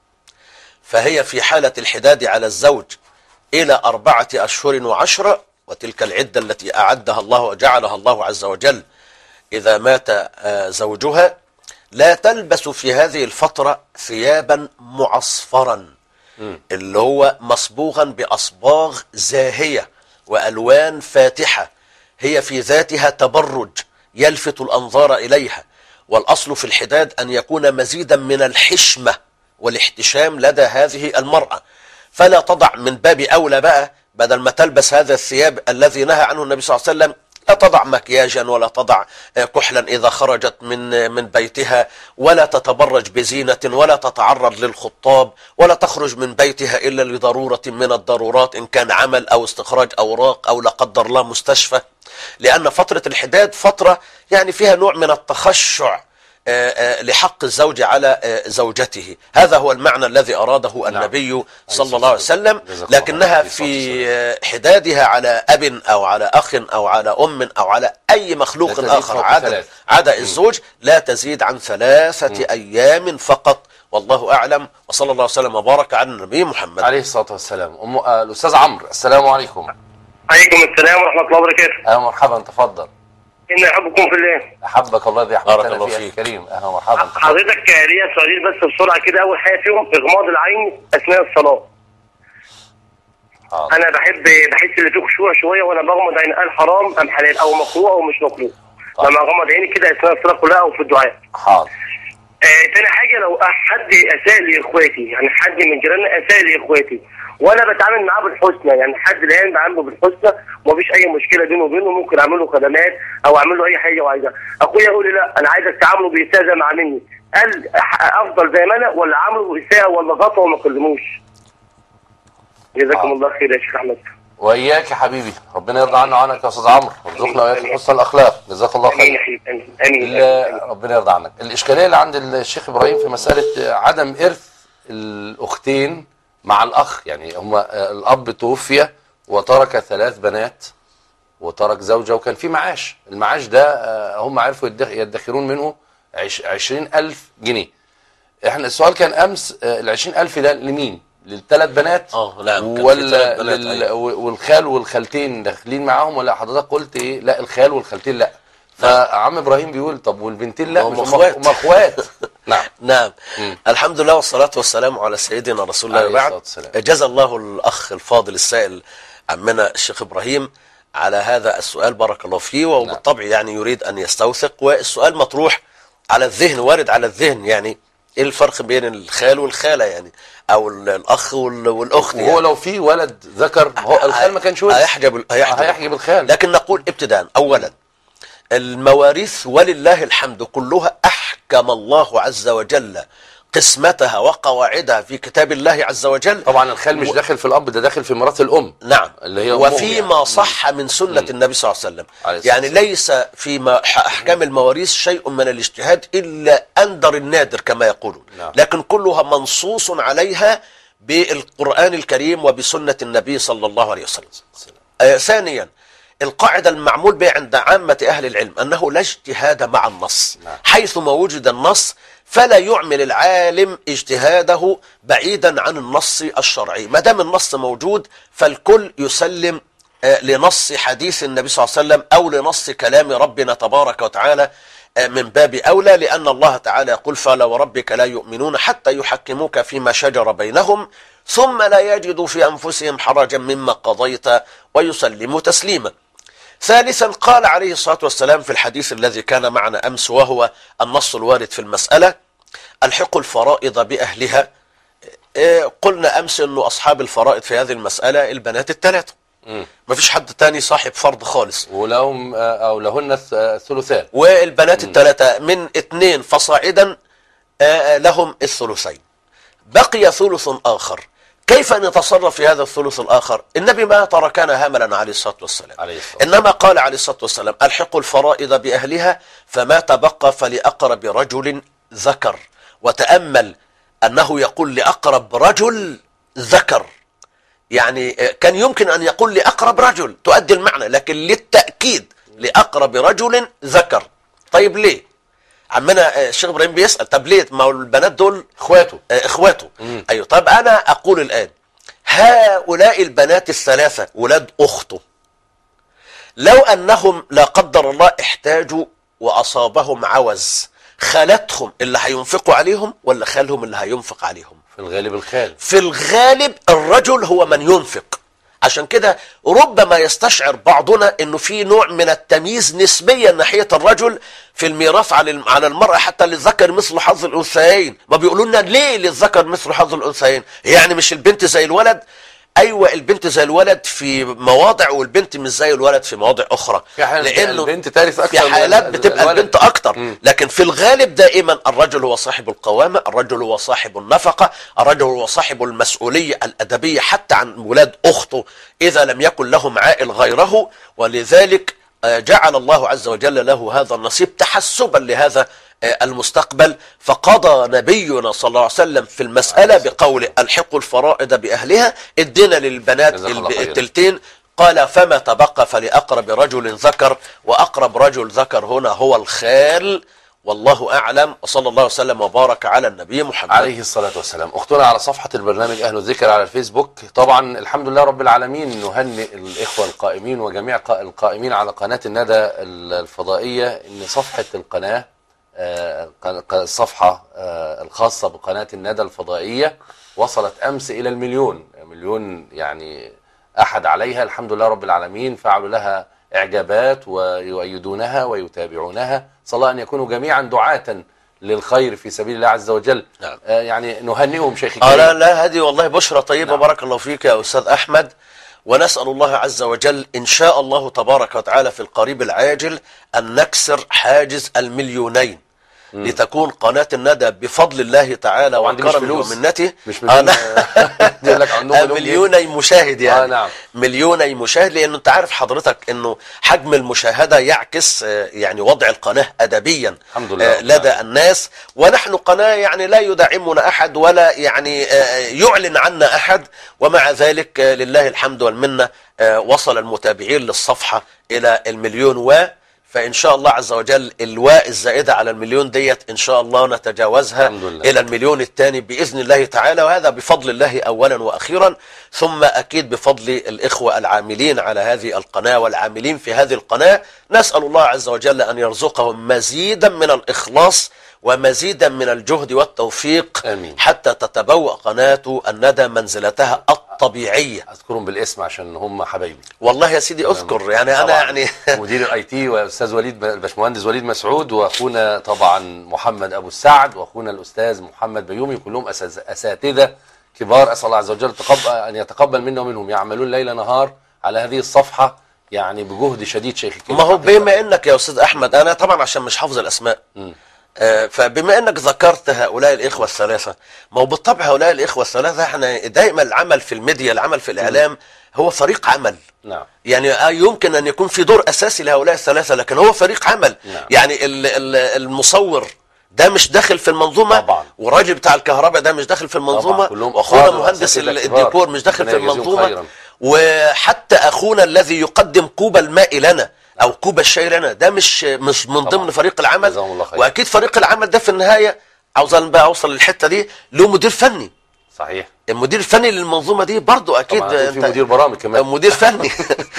فهي في حالة الحداد على الزوج إلى 4 أشهر و10، وتلك العدة التي أعدها الله وجعلها الله عز وجل إذا مات زوجها. لا تلبس في هذه الفترة ثيابا معصفرا، اللي هو مصبوغا بأصباغ زاهية وألوان فاتحة، هي في ذاتها تبرج يلفت الأنظار إليها. والأصل في الحداد أن يكون مزيدا من الحشمة والاحتشام لدى هذه المرأة، فلا تضع من باب أولى بقى بدل ما تلبس هذا الثياب الذي نهى عنه النبي صلى الله عليه وسلم، لا تضع مكياجا ولا تضع كحلا إذا خرجت من بيتها، ولا تتبرج بزينة، ولا تتعرض للخطاب، ولا تخرج من بيتها إلا لضرورة من الضرورات، إن كان عمل أو استخراج أوراق أو لا قدر الله مستشفى. لأن فترة الحداد فترة يعني فيها نوع من التخشع لحق الزوج على زوجته. هذا هو المعنى الذي أراده النبي صلى الله عليه وسلم. لكنها في حدادها على أب أو على أخ أو على أم أو على أي مخلوق آخر عدا الزوج لا تزيد عن 3 أيام فقط، والله أعلم. وصلى الله وسلم وبارك على النبي محمد عليه الصلاة والسلام. الأستاذ عمرو، السلام عليكم. عليكم السلام ورحمة الله وبركاته. أهلا مرحبا، تفضل. إني أحبكم في الله. أحبك الله ذي أحببتنا فيه يا كريم. أهلا مرحبا. حضرتك ليا سؤالين بس بسرعة كده. أول حاجة فيهم إغماض العين أثناء الصلاة. أنا بحس اللي فيه خشوع شوية وأنا بغمض عين، قال حرام أم حلال أو مكروه أو مش مكروه لما أغمض عيني كده أثناء الصلاة كلها أو في الدعاء. حاضر. تاني حاجة، لو حد أساء لإخواتي، يعني حد من جيراننا أساء لإخواتي وانا بتعامل معاه بالحسنى، يعني لحد الان بعامله بالحسنى ومفيش اي مشكله بينه وبينه، ممكن اعمل له خدمات او اعمل له اي حاجه وعايزها. اخويا يقول لي لا انا عايزك تعامله باساءه زي ما عاملني، قال افضل زي ما انا ولا عامله باساءه ولا غطى وما كلموش؟ جزاكم الله خير يا شيخ احمد. واياك يا حبيبي، ربنا يرضى عنا وعنك يا استاذ عمرو، وارزقنا واياك حسن الاخلاق، جزاك الله خير. امين. ربنا يرضى عنك. الاشكاليه اللي عند الشيخ ابراهيم في مساله عدم ارث الاختين مع الاخ، يعني هما الاب توفي وترك 3 بنات وترك زوجه وكان في معاش، المعاش ده هم عرفوا يدخرون منه 20,000 جنيه. احنا السؤال كان امس ال20,000 ده لمين؟ لل3 بنات نعم، ولا والخال والخالتين داخلين معاهم، ولا حضرتك قلت ايه؟ لا الخال والخالتين لا. فعم ابراهيم بيقول طب والبنتين لا، هم اخوات. نعم. الحمد لله والصلاه والسلام على سيدنا رسول الله. بعد جزا الله الاخ الفاضل السائل عمنا الشيخ ابراهيم على هذا السؤال، بارك الله فيه، وبالطبع يعني يريد ان يستوثق، والسؤال مطروح على الذهن، وارد على الذهن، يعني ايه الفرق بين الخال والخاله يعني، او الاخ والاخت يعني. وهو لو في ولد ذكر هو الخال ما كانش هيحجب الخال. لكن نقول ابتداء اولا المواريث ولله الحمد كلها احكم الله عز وجل قسمتها وقواعدها في كتاب الله عز وجل. طبعا الخال مش داخل في الاب، ده داخل في ميراث الام. نعم. اللي هي وفيما يعني صح من سنة النبي صلى الله عليه وسلم، يعني ليس في احكام المواريث شيء من الاجتهاد الا اندر النادر كما يقولون. نعم. لكن كلها منصوص عليها بالقرآن الكريم وبسنة النبي صلى الله عليه وسلم. ثانيا القاعدة المعمول بها عند عامة أهل العلم أنه لا اجتهاد مع النص. حيثما وجد النص فلا يعمل العالم اجتهاده بعيدا عن النص الشرعي، ما دام النص موجود فالكل يسلم لنص حديث النبي صلى الله عليه وسلم أو لنص كلام ربنا تبارك وتعالى من باب أولى، لأن الله تعالى يقول فلا وربك لا يؤمنون حتى يحكموك فيما شجر بينهم ثم لا يجدوا في أنفسهم حرجا مما قضيت ويسلموا تسليما. ثالثا قال عليه الصلاة والسلام في الحديث الذي كان معنا أمس وهو النص الوارد في المسألة: الحقوا الفرائض بأهلها. قلنا أمس أنه أصحاب الفرائض في هذه المسألة البنات الثلاثة، ما فيش حد تاني صاحب فرض خالص، ولهم أو لهن الثلثان، والبنات الثلاثة من 2 فصاعدا لهم الثلثين. بقي ثلث آخر، كيف نتصرف في هذا الثلث الآخر؟ النبي ما تركنا هملا عليه الصلاة والسلام، إنما قال عليه الصلاة والسلام: الحقوا الفرائض بأهلها فما تبقى فلأقرب رجل ذكر. وتأمل أنه يقول لأقرب رجل ذكر، يعني كان يمكن أن يقول لأقرب رجل تؤدي المعنى، لكن للتأكيد لأقرب رجل ذكر. طيب ليه؟ عمنا الشيخ ابراهيم بيسأل طب ليه؟ ما هو البنات دول اخواته. ايوه. طب انا اقول الان هؤلاء البنات الثلاثة ولاد اخته، لو انهم لا قدر الله احتاجوا واصابهم عوز، خالتهم اللي هينفقوا عليهم ولا خالهم اللي هينفق عليهم؟ في الغالب الخال. في الغالب الرجل هو من ينفق. عشان كده ربما يستشعر بعضنا انه في نوع من التمييز نسبيا ناحية الرجل في الميراث على المرأة، حتى للذكر مثل حظ الأنثيين. ما بيقولوا لنا ليه للذكر مثل حظ الأنثيين؟ يعني مش البنت زي الولد؟ ايوه البنت زي الولد في مواضع والبنت مش زي الولد في مواضع اخرى، لانه البنت تارث اكثر، في حالات بتبقى البنت اكتر. لكن في الغالب دائما الرجل هو صاحب القوامة، الرجل هو صاحب النفقة، الرجل هو صاحب المسؤولية الأدبية حتى عن ولاد أخته إذا لم يكن لهم عائل غيره. ولذلك جعل الله عز وجل له هذا النصيب تحسبا لهذا المستقبل. فقضى نبينا صلى الله عليه وسلم في المسألة بقوله: الحقوا الفرائض بأهلها، ادينا للبنات التلتين. قال: فما تبقى فلأقرب رجل ذكر، وأقرب رجل ذكر هنا هو الخال. والله أعلم، وصلى الله وسلم وبارك على النبي محمد عليه الصلاة والسلام. أختنا على صفحة البرنامج أهل الذكر على الفيسبوك. طبعا الحمد لله رب العالمين، نهنئ الإخوة القائمين وجميع القائمين على قناة الندى الفضائية إن صفحة القناة الصفحة الخاصة بقناة الندى الفضائية وصلت أمس إلى المليون يعني أحد عليها. الحمد لله رب العالمين، فعلوا لها إعجابات ويؤيدونها ويتابعونها. صلى الله أن يكونوا جميعا دعاة للخير في سبيل الله عز وجل. نعم. يعني نهنئهم شيخ الكريم. لا هذه والله بشرى طيبة. نعم. بارك الله فيك يا أستاذ أحمد، ونسأل الله عز وجل إن شاء الله تبارك وتعالى في القريب العاجل أن نكسر حاجز المليونين، لتكون قناة الندى بفضل الله تعالى وكرمه ومنته مليوني مشاهد يعني. نعم. مليوني مشاهد، لأنه أنت عارف حضرتك أنه حجم المشاهدة يعكس يعني وضع القناة أدبيا الحمد لله لدى الناس، ونحن قناة يعني لا يدعمنا أحد ولا يعني يعلن عنا أحد، ومع ذلك لله الحمد والمنة وصل المتابعين للصفحة إلى المليون فإن شاء الله عز وجل الواء الزائدة على المليون ديت إن شاء الله نتجاوزها إلى المليون الثاني بإذن الله تعالى، وهذا بفضل الله أولا وأخيرا، ثم أكيد بفضل الإخوة العاملين على هذه القناة والعاملين في هذه القناة. نسأل الله عز وجل أن يرزقهم مزيدا من الإخلاص ومزيدا من الجهد والتوفيق. آمين. حتى تتبوأ قناة الندى منزلتها الطبيعية. أذكرهم بالاسم عشان هم حبايبي. والله يا سيدي أذكر يعني أنا يعني مدير الاي تي واستاذ وليد الباشمهندس وليد مسعود، واخونا طبعا محمد ابو السعد، واخونا الاستاذ محمد بيومي، كلهم اساتذه كبار. اسال الله عز وجل ان يتقبل منا ومنهم، يعملون ليل نهار على هذه الصفحه يعني بجهد شديد شيخ الكريم. ما هو بما انك يا استاذ احمد، انا طبعا عشان مش حافظ الاسماء فبما انك ذكرت هؤلاء الاخوه الثلاثه، ما هو بالطبع هؤلاء الاخوه الثلاثه احنا دائما العمل في الميديا، العمل في الاعلام هو فريق عمل. نعم. يعني يمكن ان يكون في دور اساسي لهؤلاء الثلاثه، لكن هو فريق عمل. نعم. يعني المصور ده مش داخل في المنظومه طبعا، والراجل بتاع الكهرباء ده مش داخل في المنظومه، واخونا مهندس الديكور مش داخل في المنظومه، وحتى اخونا الذي يقدم كوب الماء لنا او كوب الشاي لنا ده مش من ضمن فريق العمل. واكيد فريق العمل ده في النهايه عاوز بقى اوصل للحته دي له مدير فني. صحيح. المدير الفني للمنظومه دي برضه اكيد في مدير برامج كمان، مدير فني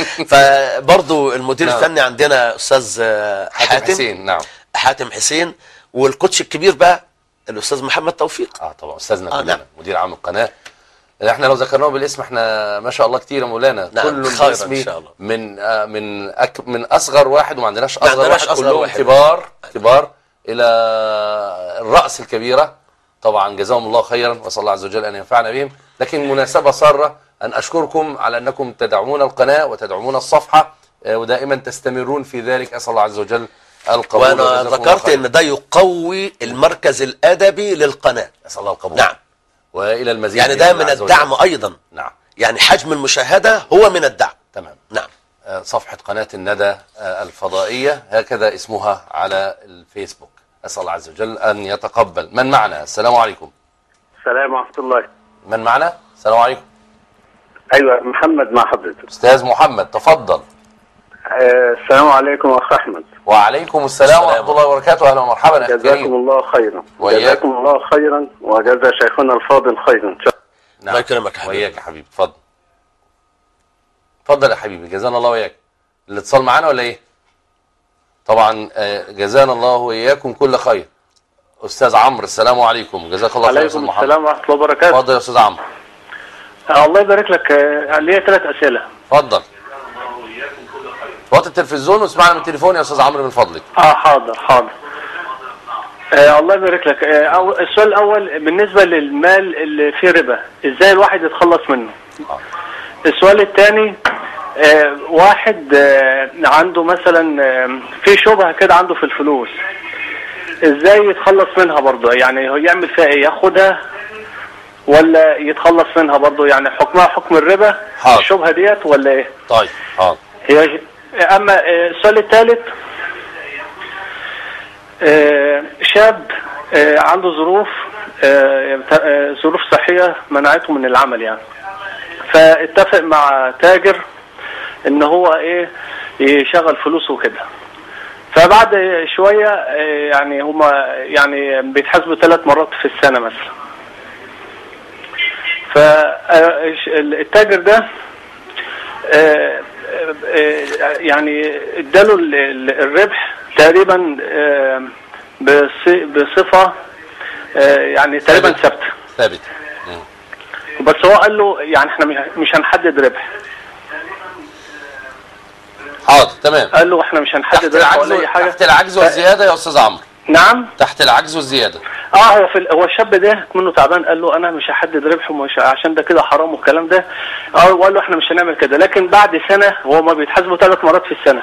فبرضه المدير الفني عندنا استاذ حاتم حسين. نعم. حاتم حسين، والكوتش الكبير بقى الاستاذ محمد توفيق. طبعا استاذنا كلنا. نعم. مدير عام القناه. احنا لو ذكرناه بالاسم احنا ما شاء الله كتير يا مولانا. نعم. كل اسمي من اصغر واحد، وما عندناش اصغر واحد، كلهم كبار الى الراس الكبيره. طبعا جزاهم الله خيرا، وصلى الله عز وجل ان ينفعنا بهم. لكن مناسبه ساره ان اشكركم على انكم تدعمون القناه وتدعمون الصفحه، ودائما تستمرون في ذلك. اسال الله عز وجل القبول. وانا ذكرت ان ده يقوي المركز الادبي للقناه. اسال الله القبول. نعم. والى المزيد يعني ده من الدعم ايضا. نعم. يعني حجم المشاهده هو من الدعم. تمام. نعم. صفحه قناه الندى الفضائيه هكذا اسمها على الفيسبوك. اسال الله عز وجل ان يتقبل. من معنا؟ السلام عليكم. السلام ورحمه الله. من معنا؟ السلام عليكم. ايوه محمد مع حضرتك. استاذ محمد تفضل. السلام عليكم اخ احمد. وعليكم السلام ورحمه الله وبركاته. اهلا ومرحبا. جزاكم الله خيرا. جزاكم الله خيرا وجزا شيخنا الفاضل خيرا. نعم. الله يكرمك يا حبيبي. وياك يا حبيبي. اتفضل. اتفضل يا حبيبي. جزانا الله وياك. الاتصال معانا ولا ايه؟ طبعا جزانا الله واياكم كل خير. استاذ عمرو السلام عليكم. جزاك الله خير. عليكم السلام ورحمه الله وبركاته. اتفضل يا استاذ عمرو. الله يبارك لك. ليا 3 اسئله. اتفضل. وطي التلفزيون واسمعنا من التليفون يا استاذ عمرو من فضلك. حاضر. الله يبارك لك. السؤال الاول بالنسبه للمال اللي فيه ربا، ازاي الواحد يتخلص منه؟ السؤال الثاني واحد عنده مثلا في شبهه كده عنده في الفلوس، ازاي يتخلص منها برضه؟ يعني يعمل فيها ايه؟ ياخدها ولا يتخلص منها برضه؟ يعني حكمها حكم الربا الشبهه ديت ولا ايه؟ طيب حاضر. اما السؤال الثالث شاب عنده ظروف صحيه منعته من العمل يعني، فاتفق مع تاجر ان هو يشغل فلوسه كده، فبعد شويه يعني هما يعني بيتحاسبوا 3 مرات في السنه مثلا. فالتاجر ده يعني اداله الربح تقريبا بصفه يعني تقريبا ثابت. بس هو قال له يعني احنا مش هنحدد ربح. حاضر تمام. قال له احنا مش هنحدد ربح ولا اي حاجه. تحت العجز والزياده يا استاذ عمرو. نعم. تحت العجز والزياده. هو الشاب ده منه تعبان، قال له انا مش هحدد ربح ومش عشان ده كده حرام والكلام ده. وقال له احنا مش هنعمل كده، لكن بعد سنه هو ما بيتحاسبوا 3 مرات في السنه.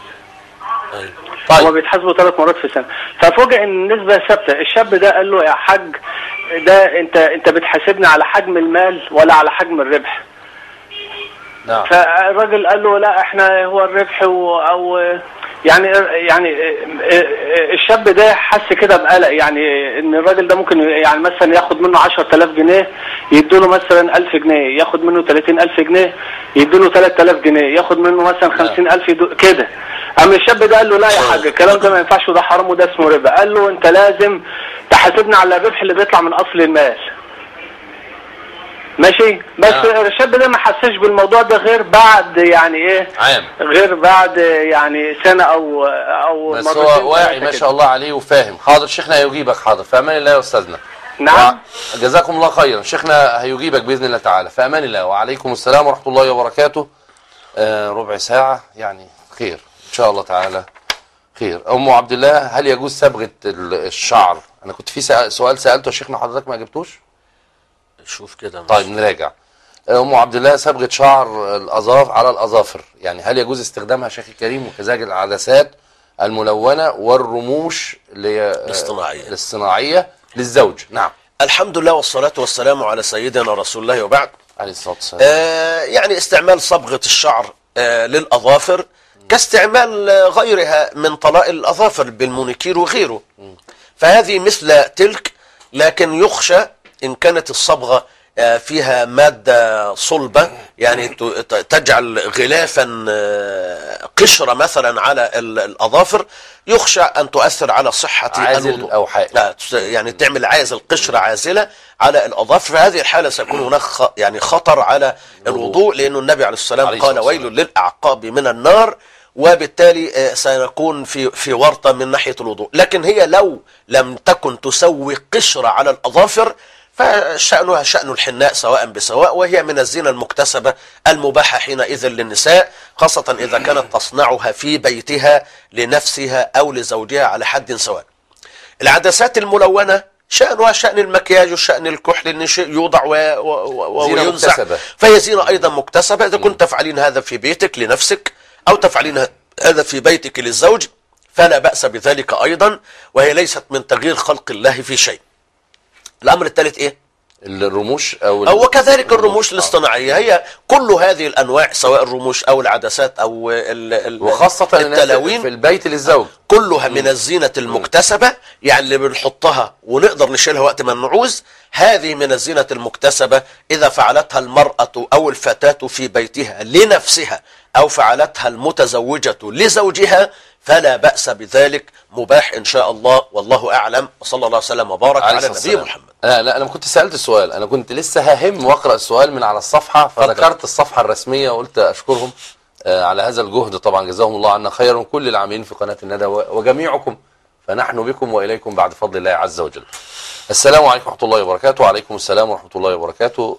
طيب. هو بيتحاسبوا 3 مرات في السنه، ففوجئ ان النسبه ثابته. الشاب ده قال له يا حاج، ده انت بتحاسبني على حجم المال ولا على حجم الربح؟ نعم. فالراجل قال له لا، احنا هو الربح او يعني الشاب ده حس كده بقلق، يعني ان الراجل ده ممكن يعني مثلا ياخد منه 10,000 جنيه يدوله مثلا 1000 جنيه، ياخد منه 30,000 جنيه يدوله 3000 جنيه، ياخد منه مثلا 50,000 كده. اما الشاب ده قال له لا يا حاج، الكلام ده ما ينفعش وده حرام وده اسمه ربا. قال له انت لازم تحاسبني على الربح اللي بيطلع من اصل المال. ماشي. بس الشاب ده ما حسش بالموضوع ده غير بعد يعني ايه عام، غير بعد يعني سنه او بس هو واعي ما شاء الله عليه وفاهم. حاضر شيخنا هيجيبك. حاضر، في امان الله يا استاذنا. نعم. جزاكم الله خيرا. شيخنا هيجيبك باذن الله تعالى. في امان الله. وعليكم السلام ورحمه الله وبركاته. ربع ساعه يعني خير ان شاء الله تعالى. خير. ام عبد الله، هل يجوز صبغه الشعر؟ انا كنت في سؤال سالته شيخنا حضرتك ما جبتوش. شوف كده. طيب نراجع. ام عبد الله، صبغه شعر الاظافر على الاظافر، يعني هل يجوز استخدامها شيخ الكريم؟ وكذلك العدسات الملونه والرموش الاصطناعيه للزوج. نعم. الحمد لله والصلاه والسلام على سيدنا رسول الله وبعد. عليه الصلاه والسلام. يعني استعمال صبغه الشعر للاظافر كاستعمال غيرها من طلائل الاظافر بالمونيكير وغيره، فهذه مثل تلك، لكن يخشى إن كانت الصبغة فيها مادة صلبة، يعني تجعل غلافا قشرة مثلا على الأظافر، يخشى أن تؤثر على صحة الوضوء أو حائل، يعني تعمل عازل، قشرة عازلة على الأظافر. في هذه الحالة سيكون هناك يعني خطر على الوضوء، لأن النبي عليه السلام قال ويل للأعقاب من النار، وبالتالي سنكون في ورطة من ناحية الوضوء. لكن هي لو لم تكن تسوي قشرة على الأظافر فشأنها شأن الحناء سواء بسواء، وهي من الزينة المكتسبة المباحة حينئذ للنساء، خاصة إذا كانت تصنعها في بيتها لنفسها أو لزوجها على حد سواء. العدسات الملونة شأنها شأن المكياج وشأن الكحل، إن شيء يوضع وينزع، فهي زينة أيضا مكتسبة. إذا كنت تفعلين هذا في بيتك لنفسك أو تفعلين هذا في بيتك للزوج فلا بأس بذلك أيضا، وهي ليست من تغيير خلق الله في شيء. الأمر الثالث إيه؟ الرموش وكذلك الرموش الاصطناعية، هي كل هذه الأنواع سواء الرموش أو العدسات أو وخاصة التلاوين في البيت للزوج، كلها من الزينة المكتسبة، يعني اللي بنحطها ونقدر نشيلها وقت ما نعوز، هذه من الزينة المكتسبة. إذا فعلتها المرأة أو الفتاة في بيتها لنفسها أو فعلتها المتزوجة لزوجها فلا بأس بذلك، مباح إن شاء الله، والله أعلم، وصلى الله وسلم وبارك على النبي محمد. لا أنا كنت سألت السؤال، أنا كنت لسه ههم وأقرأ السؤال من على الصفحة، فذكرت الصفحة الرسمية وقلت أشكرهم على هذا الجهد، طبعا جزاهم الله عنا خيرا، كل العاملين في قناة الندى وجميعكم، فنحن بكم وإليكم بعد فضل الله عز وجل. السلام عليكم ورحمة الله وبركاته. وعليكم السلام ورحمة الله وبركاته.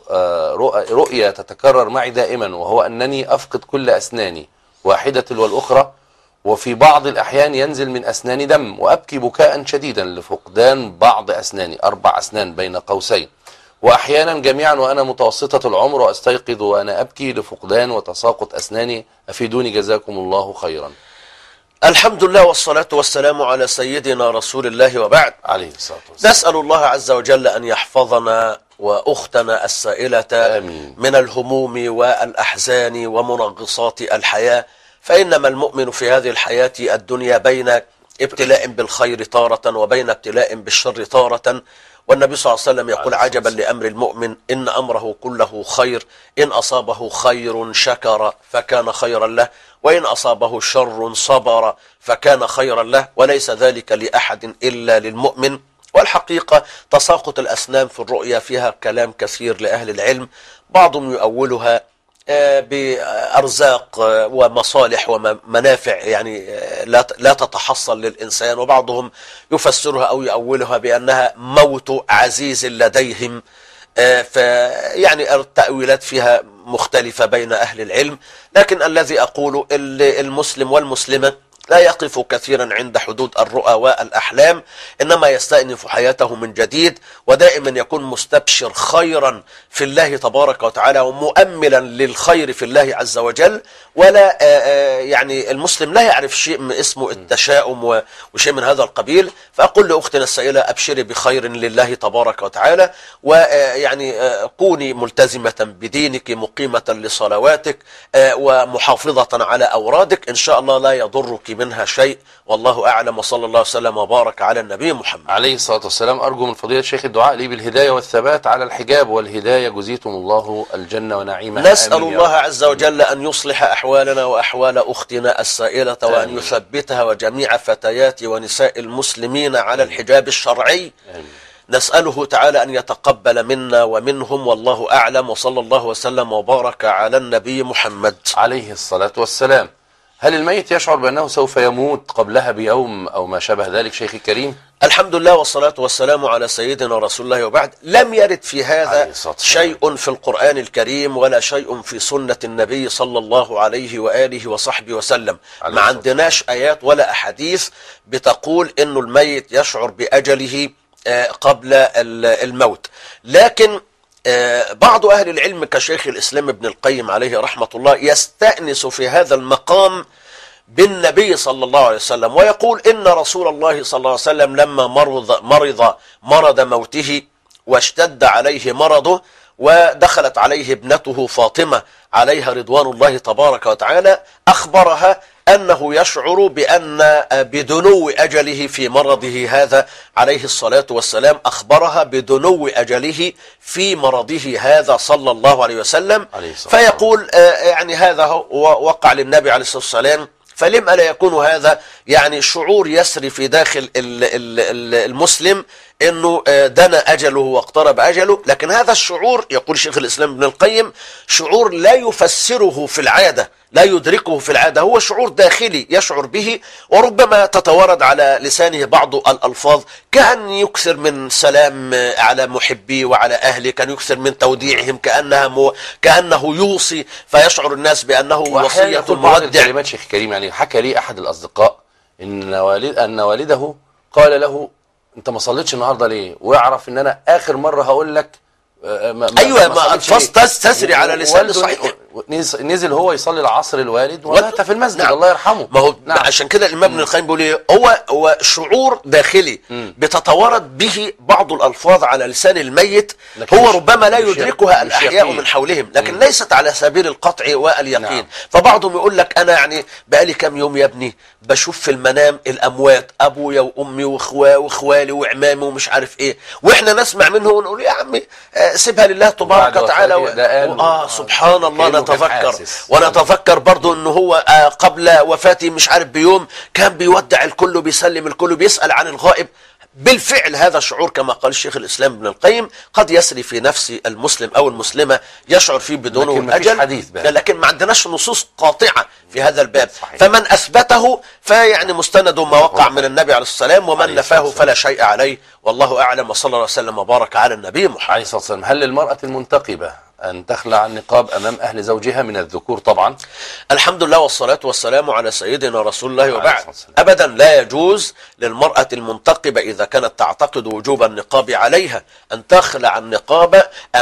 رؤية تتكرر معي دائما، وهو أنني أفقد كل أسناني واحدة والأخرى، وفي بعض الأحيان ينزل من أسناني دم، وأبكي بكاء شديدا لفقدان بعض أسناني، 4 أسنان بين قوسين، وأحيانا جميعا وأنا متوسطة العمر، وأستيقظ وأنا أبكي لفقدان وتساقط أسناني، أفيدوني جزاكم الله خيرا. الحمد لله والصلاة والسلام على سيدنا رسول الله وبعد. عليه الصلاة والسلام. نسأل الله عز وجل أن يحفظنا وأختنا السائلة آمين. من الهموم والأحزان ومنغصات الحياة، فإنما المؤمن في هذه الحياة الدنيا بين ابتلاء بالخير تارة وبين ابتلاء بالشر تارة، والنبي صلى الله عليه وسلم يقول عجبا لأمر المؤمن إن أمره كله خير، إن أصابه خير شكر فكان خيرا له، وإن أصابه شر صبر فكان خيرا له، وليس ذلك لأحد إلا للمؤمن. والحقيقة تساقط الأسنان في الرؤيا فيها كلام كثير لأهل العلم، بعضهم يؤولها بأرزاق ومصالح ومنافع يعني لا تتحصل للإنسان، وبعضهم يفسرها أو يؤولها بأنها موت عزيز لديهم، فيعني التأويلات فيها مختلفة بين أهل العلم. لكن الذي أقوله المسلم والمسلمة لا يقف كثيرا عند حدود الرؤى والأحلام، إنما يستأنف حياته من جديد، ودائما يكون مستبشر خيرا في الله تبارك وتعالى ومؤملا للخير في الله عز وجل. ولا يعني المسلم لا يعرف شيء اسمه التشاؤم وشيء من هذا القبيل. فأقول لأختنا السائلة أبشري بخير لله تبارك وتعالى، ويعني كوني ملتزمة بدينك مقيمة لصلواتك ومحافظة على أورادك، إن شاء الله لا يضرك منها شيء، والله أعلم. وصلى الله وسلم وبارك على النبي محمد عليه الصلاة والسلام. أرجو من فضيلة الشيخ الدعاء لي بالهداية والثبات على الحجاب والهداية، جزيتم الله الجنة ونعيمها. نسأل الله عز وجل أن يصلح أحوالنا وأحوال أختنا السائلة، وأن يثبتها وجميع فتيات ونساء المسلمين على الحجاب الشرعي. نسأله تعالى أن يتقبل منا ومنهم، والله أعلم. وصلى الله وسلم وبارك على النبي محمد عليه الصلاة والسلام. هل الميت يشعر بأنه سوف يموت قبلها بيوم أو ما شابه ذلك شيخي الكريم؟ الحمد لله والصلاة والسلام على سيدنا رسول الله، وبعد. لم يرد في هذا شيء في القرآن الكريم ولا شيء في سنة النبي صلى الله عليه وآله وصحبه وسلم. ما عندناش آيات ولا أحاديث بتقول إنه الميت يشعر بأجله قبل الموت. لكن بعض أهل العلم كشيخ الإسلام ابن القيم عليه رحمة الله يستأنس في هذا المقام بالنبي صلى الله عليه وسلم، ويقول إن رسول الله صلى الله عليه وسلم لما مرض موته واشتد عليه مرضه، ودخلت عليه ابنته فاطمة عليها رضوان الله تبارك وتعالى، أخبرها أنه يشعر بأن بدنو أجله في مرضه هذا عليه الصلاة والسلام، أخبرها بدنو أجله في مرضه هذا صلى الله عليه وسلم. فيقول يعني هذا وقع للنبي عليه الصلاة والسلام، فلما لا يكون هذا يعني شعور يسري في داخل المسلم انه دنا اجله واقترب اجله. لكن هذا الشعور، يقول شيخ الاسلام ابن القيم، شعور لا يفسره في العادة، لا يدركه في العادة، هو شعور داخلي يشعر به، وربما تتوارد على لسانه بعض الألفاظ، كأن يكثر من سلام على محبيه وعلى أهله، كان يكثر من توديعهم، كأنه يوصي فيشعر الناس بأنه وصية مودع. كلمات شيخ كريم، يعني حكى لي أحد الأصدقاء أن والده قال له أنت ما صليتش النهاردة ليه؟ ويعرف أن أنا آخر مرة هقول لك أيوة، ما ألفاظ تسري على لسان صحيح. نزل هو يصلي العصر الوالد ومات في المسجد. نعم. الله يرحمه. ما هو عشان كده الإمام ابن القيم بيقول ايه، هو شعور داخلي بتتوارد به بعض الألفاظ على لسان الميت، هو ربما لا يدركها الأحياء من حولهم، لكن ليست على سبيل القطع واليقين. نعم. فبعضهم يقول لك أنا يعني بقالي كام يوم يا ابني بشوف في المنام الأموات، أبويا وأمي وإخوالي وعمامي ومش عارف إيه، وإحنا نسمع منه ونقول يا عمي سيبها لله تبارك وتعالى. سبحان الله. ونتفكر برضو انه هو قبل وفاته مش عارف بيوم كان بيودع الكل، بيسلم الكل، بيسأل عن الغائب. بالفعل هذا الشعور كما قال الشيخ الإسلام ابن القيم قد يسري في نفس المسلم أو المسلمة، يشعر فيه بدونه الأجل، لكن ما عندناش نصوص قاطعة في هذا الباب. صحيح. فمن أثبته فيعني مستند ما وقع من النبي عليه الصلاة والسلام، ومن نفاه فلا شيء عليه، والله أعلم. وصلى الله وسلم وبارك على النبي محمد عليه الصلاة والسلام. هل للمرأة المنتقبة أن تخلع النقاب أمام أهل زوجها من الذكور؟ طبعا الحمد لله والصلاة والسلام على سيدنا رسول الله، وبعد. أبدا لا يجوز للمرأة المنتقبة إذا كانت تعتقد وجوب النقاب عليها أن تخلع النقاب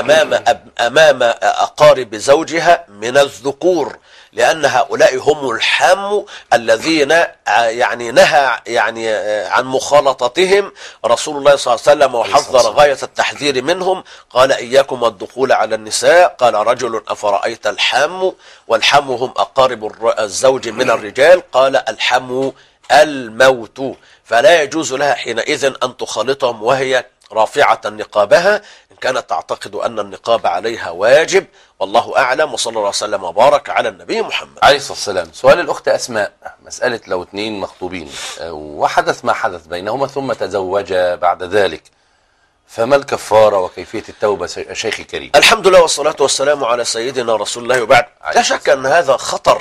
أمام أقارب زوجها من الذكور، لأن هؤلاء هم الحم الذين يعني نهى يعني عن مخالطتهم رسول الله صلى الله عليه وسلم، وحذر غاية التحذير منهم. قال إياكم الدخول على النساء. قال رجل أفرأيت الحم، والحم هم أقارب الزوج من الرجال. قال الحم الموت، فلا يجوز لها حينئذ أن تخالطهم وهي رافعة نقابها، إن كانت تعتقد أن النقاب عليها واجب، والله أعلم. وصلى الله وسلم وبارك على النبي محمد عليه الصلاة والسلام. سؤال الأخت أسماء، مسألة لو اتنين مخطوبين وحدث ما حدث بينهما ثم تزوجا بعد ذلك، فما الكفارة وكيفية التوبة شيخي الكريم؟ الحمد لله والصلاة والسلام على سيدنا رسول الله، وبعد. لا شك أن هذا خطر،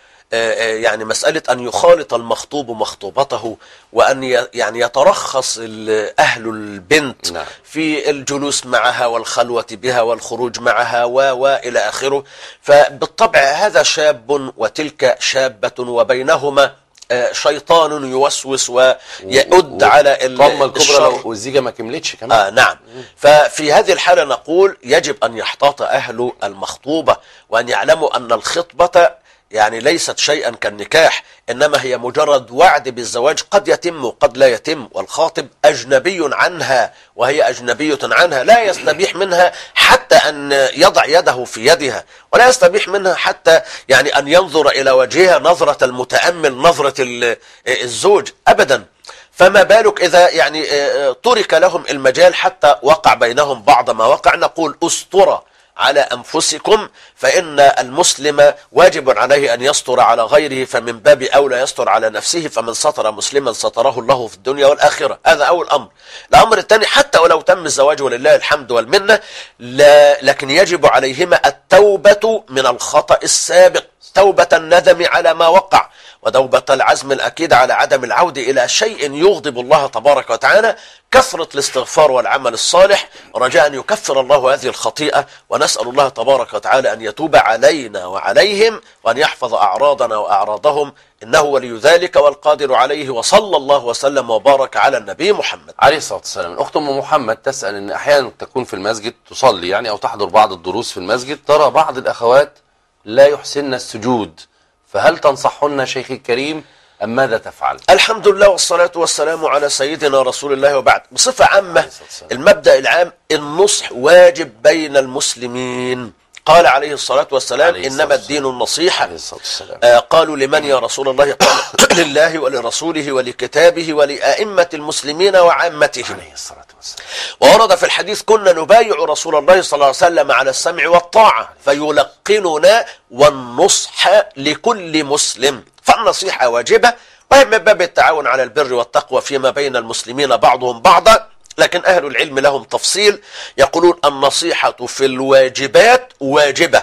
يعني مسألة أن يخالط المخطوب مخطوبته، وأن يعني يترخص أهل البنت في الجلوس معها والخلوة بها والخروج معها وإلى آخره. فبالطبع هذا شاب وتلك شابة، وبينهما شيطان يوسوس ويؤد على الطامة الكبرى لو الزيجة ما كملتش كمان. نعم. ففي هذه الحالة نقول يجب أن يحتاط أهل المخطوبة وأن يعلموا أن الخطبة يعني ليست شيئا كالنكاح، إنما هي مجرد وعد بالزواج، قد يتم وقد لا يتم، والخاطب أجنبي عنها وهي أجنبية عنها، لا يستبيح منها حتى أن يضع يده في يدها، ولا يستبيح منها حتى يعني أن ينظر إلى وجهها نظرة المتأمل، نظرة الزوج أبدا. فما بالك إذا يعني ترك لهم المجال حتى وقع بينهم بعض ما وقع. نقول أسطرة على أنفسكم، فإن المسلم واجب عليه أن يستر على غيره، فمن باب أولى يستر على نفسه، فمن ستر مسلما ستره الله في الدنيا والآخرة. هذا أول أمر. الأمر الثاني، حتى ولو تم الزواج ولله الحمد والمنة، لكن يجب عليهما التوبة من الخطأ السابق، توبة الندم على ما وقع، وتوبة العزم الأكيد على عدم العودة إلى شيء يغضب الله تبارك وتعالى، كثرة الاستغفار والعمل الصالح، رجاء أن يكفر الله هذه الخطيئة، ونسأل الله تبارك وتعالى أن يتوب علينا وعليهم، وأن يحفظ أعراضنا وأعراضهم، إنه ولي ذلك والقادر عليه. وصلى الله وسلم وبارك على النبي محمد عليه الصلاة والسلام. الأخت أم محمد تسأل أن أحيانا تكون في المسجد تصلي يعني أو تحضر بعض الدروس في المسجد، ترى بعض الأخوات لا يحسن السجود، فهل تنصحن شيخي الكريم أم ماذا تفعل؟ الحمد لله والصلاة والسلام على سيدنا رسول الله، وبعد. بصفة عامة المبدأ العام النصح واجب بين المسلمين. قال عليه الصلاة والسلام إنما الدين النصيحة. قالوا لمن يا رسول الله؟ قال لله ولرسوله ولكتابه ولأئمة المسلمين وعامتهم. عليه الصلاة والسلام. وورد في الحديث كنا نبايع رسول الله صلى الله عليه وسلم على السمع والطاعة فيلقننا والنصح لكل مسلم. فالنصيحة واجبة، وهي من باب التعاون على البر والتقوى فيما بين المسلمين بعضهم بعضا. لكن أهل العلم لهم تفصيل، يقولون النصيحة في الواجبات واجبة،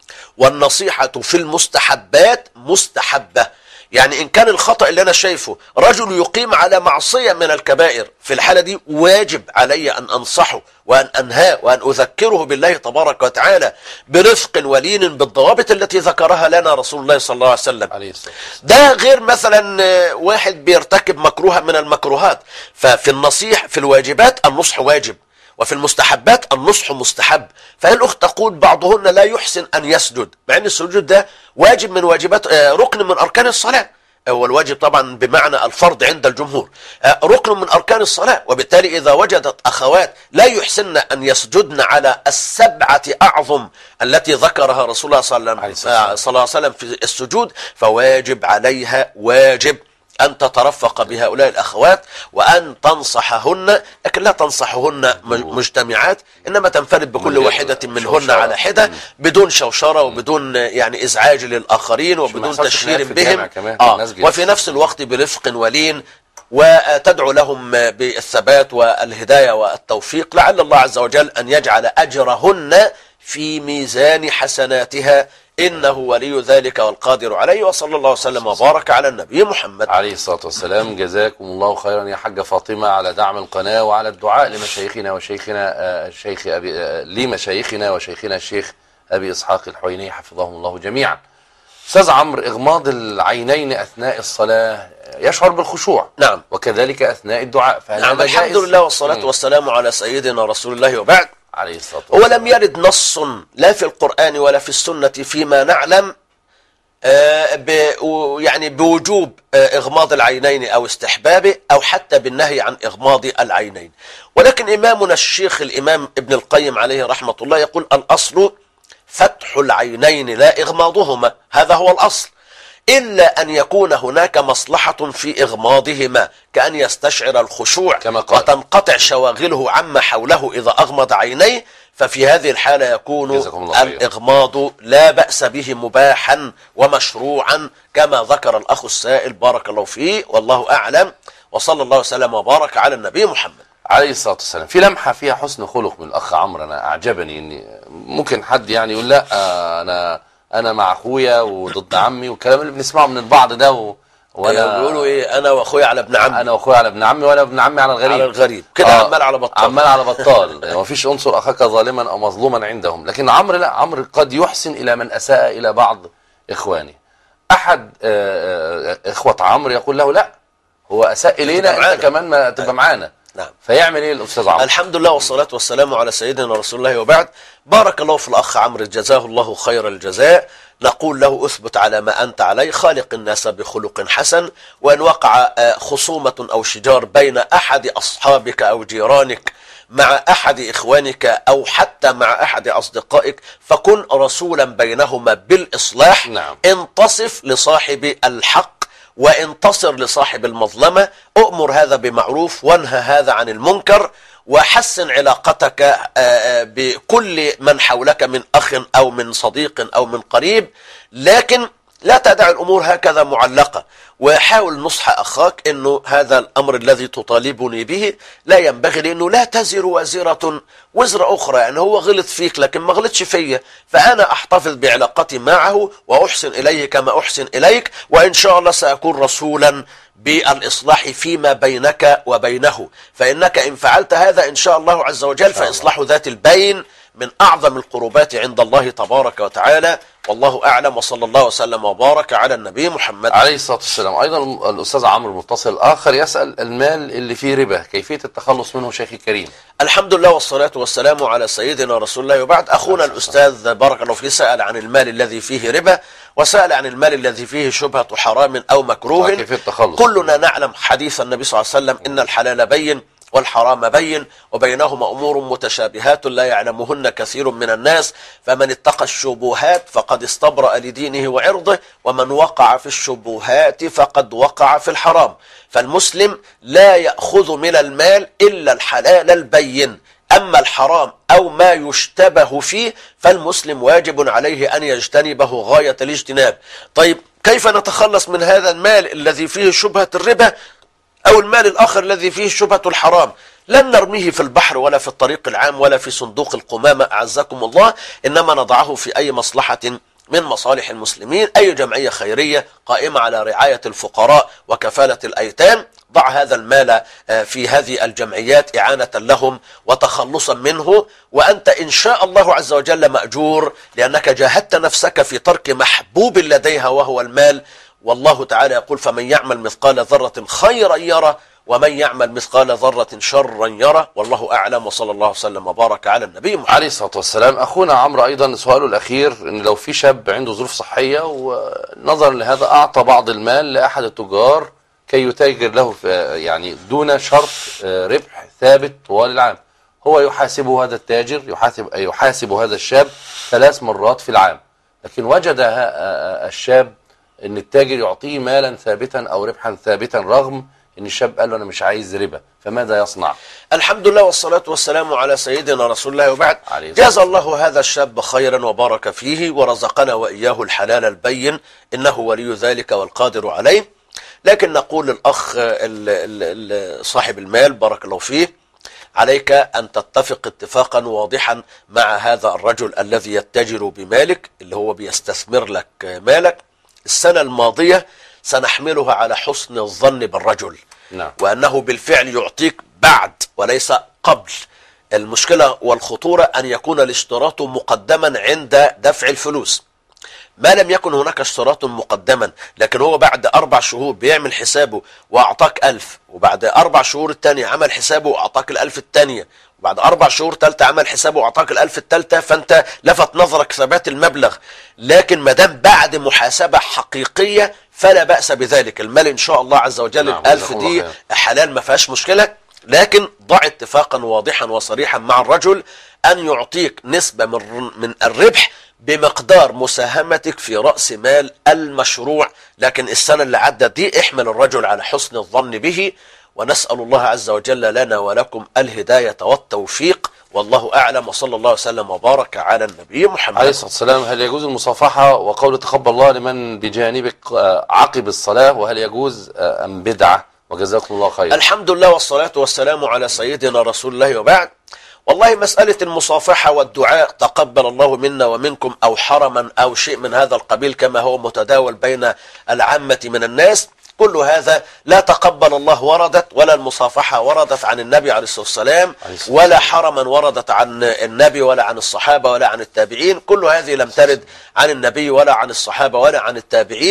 والنصيحة في المستحبات مستحبة. يعني إن كان الخطأ اللي أنا شايفه رجل يقيم على معصية من الكبائر، في الحالة دي واجب علي أن أنصحه وأن أنهاه وأن أذكره بالله تبارك وتعالى برفق ولين بالضوابط التي ذكرها لنا رسول الله صلى الله عليه وسلم. ده غير مثلا واحد بيرتكب مكروه من المكروهات. ففي النصيح في الواجبات النصح واجب، وفي المستحبات النصح مستحب. فالأخت تقول بعضهن لا يحسن أن يسجد، مع أن السجود ده واجب من واجبات، ركن من أركان الصلاة. هو الواجب طبعا بمعنى الفرض عند الجمهور، ركن من أركان الصلاة. وبالتالي إذا وجدت أخوات لا يحسن أن يسجدن على السبعة أعظم التي ذكرها رسول الله صلى الله عليه وسلم في السجود، فواجب عليها، واجب أن تترفق بهؤلاء الأخوات وأن تنصحهن، لكن لا تنصحهن مجتمعات، إنما تنفرد بكل واحدة منهن على حدة بدون شوشرة وبدون يعني إزعاج للآخرين وبدون تشهير بهم، وفي نفس الوقت برفق ولين، وتدعو لهم بالثبات والهداية والتوفيق، لعل الله عز وجل أن يجعل أجرهن في ميزان حسناتها، إنه ولي ذلك والقادر عليه. وصلى الله وسلم وبارك على النبي محمد عليه الصلاة والسلام. جزاكم الله خيرا يا حاجة فاطمة على دعم القناة وعلى الدعاء لمشايخنا وشيخنا لمشايخنا وشيخنا الشيخ أبي إسحاق الحويني حفظهم الله جميعا. أستاذ عمرو، إغماض العينين أثناء الصلاة يشعر بالخشوع، نعم، وكذلك أثناء الدعاء، نعم. الحمد لله والصلاة والسلام على سيدنا رسول الله، وبعد. عليه الصلاة والسلام. ولم يرد نص لا في القرآن ولا في السنة فيما نعلم يعني بوجوب إغماض العينين أو استحبابه، أو حتى بالنهي عن إغماض العينين. ولكن إمامنا الشيخ الإمام ابن القيم عليه رحمة الله يقول الأصل فتح العينين لا إغماضهما، هذا هو الأصل، إلا أن يكون هناك مصلحة في إغماضهما، كأن يستشعر الخشوع وتنقطع شواغله عما حوله إذا أغمض عينيه، ففي هذه الحالة يكون الإغماض لا بأس به مباحا ومشروعا كما ذكر الأخ السائل، بارك الله فيه، والله أعلم، وصلى الله وسلم وبارك على النبي محمد عليه الصلاة والسلام. في لمحة فيها حسن خلق من الأخ عمرو، أنا أعجبني، إني ممكن حد يعني يقول لا أنا مع أخويا وضد عمي والكلام اللي بنسمعه من البعض ده، وانا بيقولوا ايه، انا واخويا على ابن عمي، انا واخويا على ابن عمي، وانا ابن عمي على الغريب كده، عمال على بطال، عمال على بطال. مفيش انصر اخاك ظالما او مظلوما عندهم. لكن عمرو لا، عمرو قد يحسن الى من اساء الى بعض اخوانه. احد اخوة عمرو يقول له لا، هو اساء الينا، انت كمان ما تبقى معانا. نعم. فيعمل ايه الاستاذ عمرو؟ الحمد لله والصلاة والسلام على سيدنا رسول الله، وبعد. بارك الله في الاخ عمرو، جزاه الله خير الجزاء. نقول له اثبت على ما انت عليه، خالق الناس بخلق حسن، وان وقع خصومة او شجار بين احد اصحابك او جيرانك مع احد اخوانك او حتى مع احد اصدقائك، فكن رسولا بينهما بالاصلاح. نعم. انتصف لصاحب الحق وانتصر لصاحب المظلمة، أؤمر هذا بمعروف وانهى هذا عن المنكر، وحسن علاقتك بكل من حولك من أخ أو من صديق أو من قريب، لكن لا تدع الأمور هكذا معلقة. وحاول نصح أخاك أنه هذا الأمر الذي تطالبني به لا ينبغي، لأنه لا تزر وازرة وزر أخرى. يعني هو غلط فيك لكن ما غلطش فيا، فأنا أحتفظ بعلاقتي معه وأحسن إليه كما أحسن إليك، وإن شاء الله سأكون رسولا بالإصلاح فيما بينك وبينه. فإنك إن فعلت هذا إن شاء الله عز وجل فإصلاح ذات البين من أعظم القربات عند الله تبارك وتعالى. والله أعلم، وصلى الله وسلم وبارك على النبي محمد عليه الصلاة والسلام. أيضا الأستاذ عمرو المتصل الآخر يسأل المال اللي فيه ربا كيفية التخلص منه شيخي الكريم؟ الحمد لله والصلاة والسلام على سيدنا رسول الله، وبعد. أخونا الأستاذ بارك الله فيه سأل عن المال الذي فيه ربا، وسأل عن المال الذي فيه شبهة حرام أو مكروه. كيفية التخلص؟ كلنا نعلم حديث النبي صلى الله عليه وسلم: إن الحلال بين والحرام بين وبينهما أمور متشابهات لا يعلمهن كثير من الناس، فمن اتقى الشبهات فقد استبرأ لدينه وعرضه، ومن وقع في الشبهات فقد وقع في الحرام. فالمسلم لا يأخذ من المال إلا الحلال البين، أما الحرام أو ما يشتبه فيه فالمسلم واجب عليه أن يجتنبه غاية الاجتناب. طيب كيف نتخلص من هذا المال الذي فيه شبهة الربا أو المال الآخر الذي فيه شبهة الحرام؟ لن نرميه في البحر ولا في الطريق العام ولا في صندوق القمامة أعزكم الله، إنما نضعه في أي مصلحة من مصالح المسلمين، أي جمعية خيرية قائمة على رعاية الفقراء وكفالة الأيتام. ضع هذا المال في هذه الجمعيات إعانة لهم وتخلصا منه، وأنت إن شاء الله عز وجل مأجور، لأنك جاهدت نفسك في ترك محبوب لديها وهو المال. والله تعالى يقول: فمن يعمل مثقال ذرة خيرا يره ومن يعمل مثقال ذرة شرا يره، والله أعلم. وصلى الله وسلم وبارك على النبي محمد عليه الصلاة والسلام. أخونا عمرو أيضا سؤاله الأخير: إن لو في شاب عنده ظروف صحية ونظرا لهذا أعطى بعض المال لأحد التجار كي يتاجر له يعني دون شرط ربح ثابت طوال العام، هو يحاسبه هذا التاجر يحاسب هذا الشاب 3 مرات في العام، لكن وجد الشاب ان التاجر يعطيه مالا ثابتا او ربحا ثابتا رغم ان الشاب قال له انا مش عايز ربا، فماذا يصنع؟ الحمد لله والصلاة والسلام على سيدنا رسول الله، وبعد. جزا الله هذا الشاب خيرا وبارك فيه ورزقنا وإياه الحلال البين، إنه ولي ذلك والقادر عليه. لكن نقول للأخ صاحب المال بارك الله فيه: عليك أن تتفق اتفاقا واضحا مع هذا الرجل الذي يتجر بمالك، اللي هو بيستثمر لك مالك. السنة الماضية سنحملها على حسن الظن بالرجل، نعم. وأنه بالفعل يعطيك بعد وليس قبل. المشكلة والخطورة أن يكون الاشتراط مقدما عند دفع الفلوس. ما لم يكن هناك اشتراط مقدما، لكن هو بعد 4 شهور بيعمل حسابه وأعطاك 1000، وبعد 4 شهور الثانية عمل حسابه وأعطاك 1000 الثانية، وبعد 4 شهور ثالثة عمل حسابه وأعطاك 1000 الثالثة، فأنت لفت نظرك ثبات المبلغ. لكن ما دام بعد محاسبة حقيقية فلا بأس بذلك. المال إن شاء الله عز وجل نعم. 1000 دي حلال ما فيهاش مشكلة، لكن ضع اتفاقا واضحا وصريحا مع الرجل أن يعطيك نسبة من الربح بمقدار مساهمتك في رأس مال المشروع. لكن السنة اللي عدت دي احمل الرجل على حسن الظن به، ونسأل الله عز وجل لنا ولكم الهداية والتوفيق، والله أعلم. وصلى الله وسلم وبارك على النبي محمد عليه الصلاة والسلام. هل يجوز المصافحة وقول تقبل الله لمن بجانبك عقب الصلاة، وهل يجوز أم بدعة؟ وجزاكم الله خير. الحمد لله والصلاة والسلام على سيدنا رسول الله، وبعد. والله مسألة المصافحة والدعاء تقبل الله منا ومنكم أو حرما أو شيء من هذا القبيل كما هو متداول بين العامة من الناس، كل هذا لا تقبل الله وردت، ولا المصافحة وردت عن النبي عليه الصلاة والسلام، ولا حرما وردت عن النبي ولا عن الصحابة ولا عن التابعين. كل هذه لم ترد عن النبي ولا عن الصحابة ولا عن التابعين.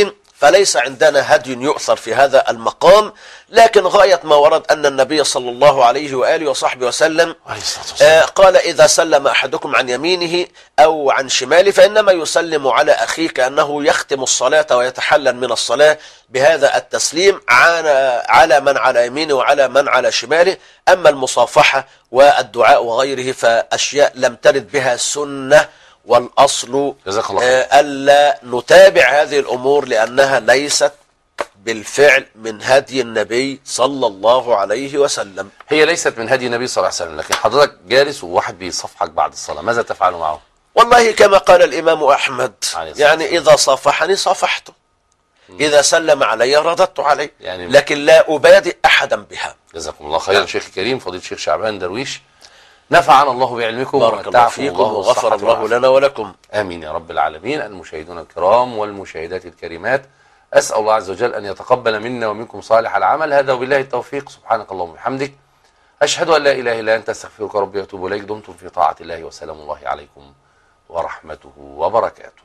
فليس عندنا هدي يؤثر في هذا المقام. لكن غاية ما ورد أن النبي صلى الله عليه وآله وصحبه وسلم قال إذا سلم أحدكم عن يمينه أو عن شماله فإنما يسلم على أخيه كأنه يختم الصلاة ويتحلل من الصلاة بهذا التسليم على من على يمينه وعلى من على شماله. أما المصافحة والدعاء وغيره فأشياء لم ترد بها سنة، والأصل ألا نتابع هذه الأمور لأنها ليست بالفعل من هدي النبي صلى الله عليه وسلم. هي ليست من هدي النبي صلى الله عليه وسلم، لكن حضرتك جالس وواحد بيصفحك بعد الصلاة، ماذا تفعل معه؟ والله كما قال الإمام أحمد، يعني إذا صافحني صافحته، إذا سلم علي رددت عليه، يعني لكن لا أبادئ أحدا بها. جزاكم الله خيرا شيخ الكريم فضيلة الشيخ شعبان درويش، نفعنا الله بعلمكم بارك الله فيكم وغفر الله لنا ولكم. آمين يا رب العالمين. المشاهدون الكرام والمشاهدات الكريمات، أسأل الله عز وجل أن يتقبل منا ومنكم صالح العمل. هذا وبالله التوفيق. سبحانك اللهم وبحمدك، أشهد أن لا إله إلا أنت، أستغفرك ربي وأتوب إليك. دمتم في طاعة الله، وسلام الله عليكم ورحمته وبركاته.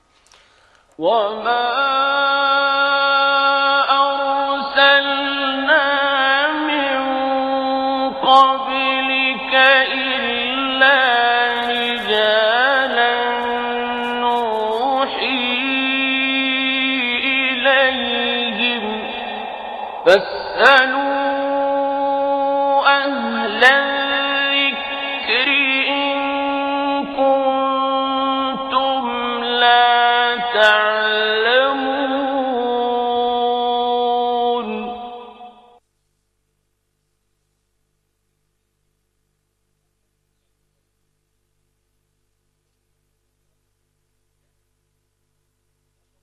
وما أرسلنا من قبلك إلا رجالا نوحي إليهم فاسألوا أهل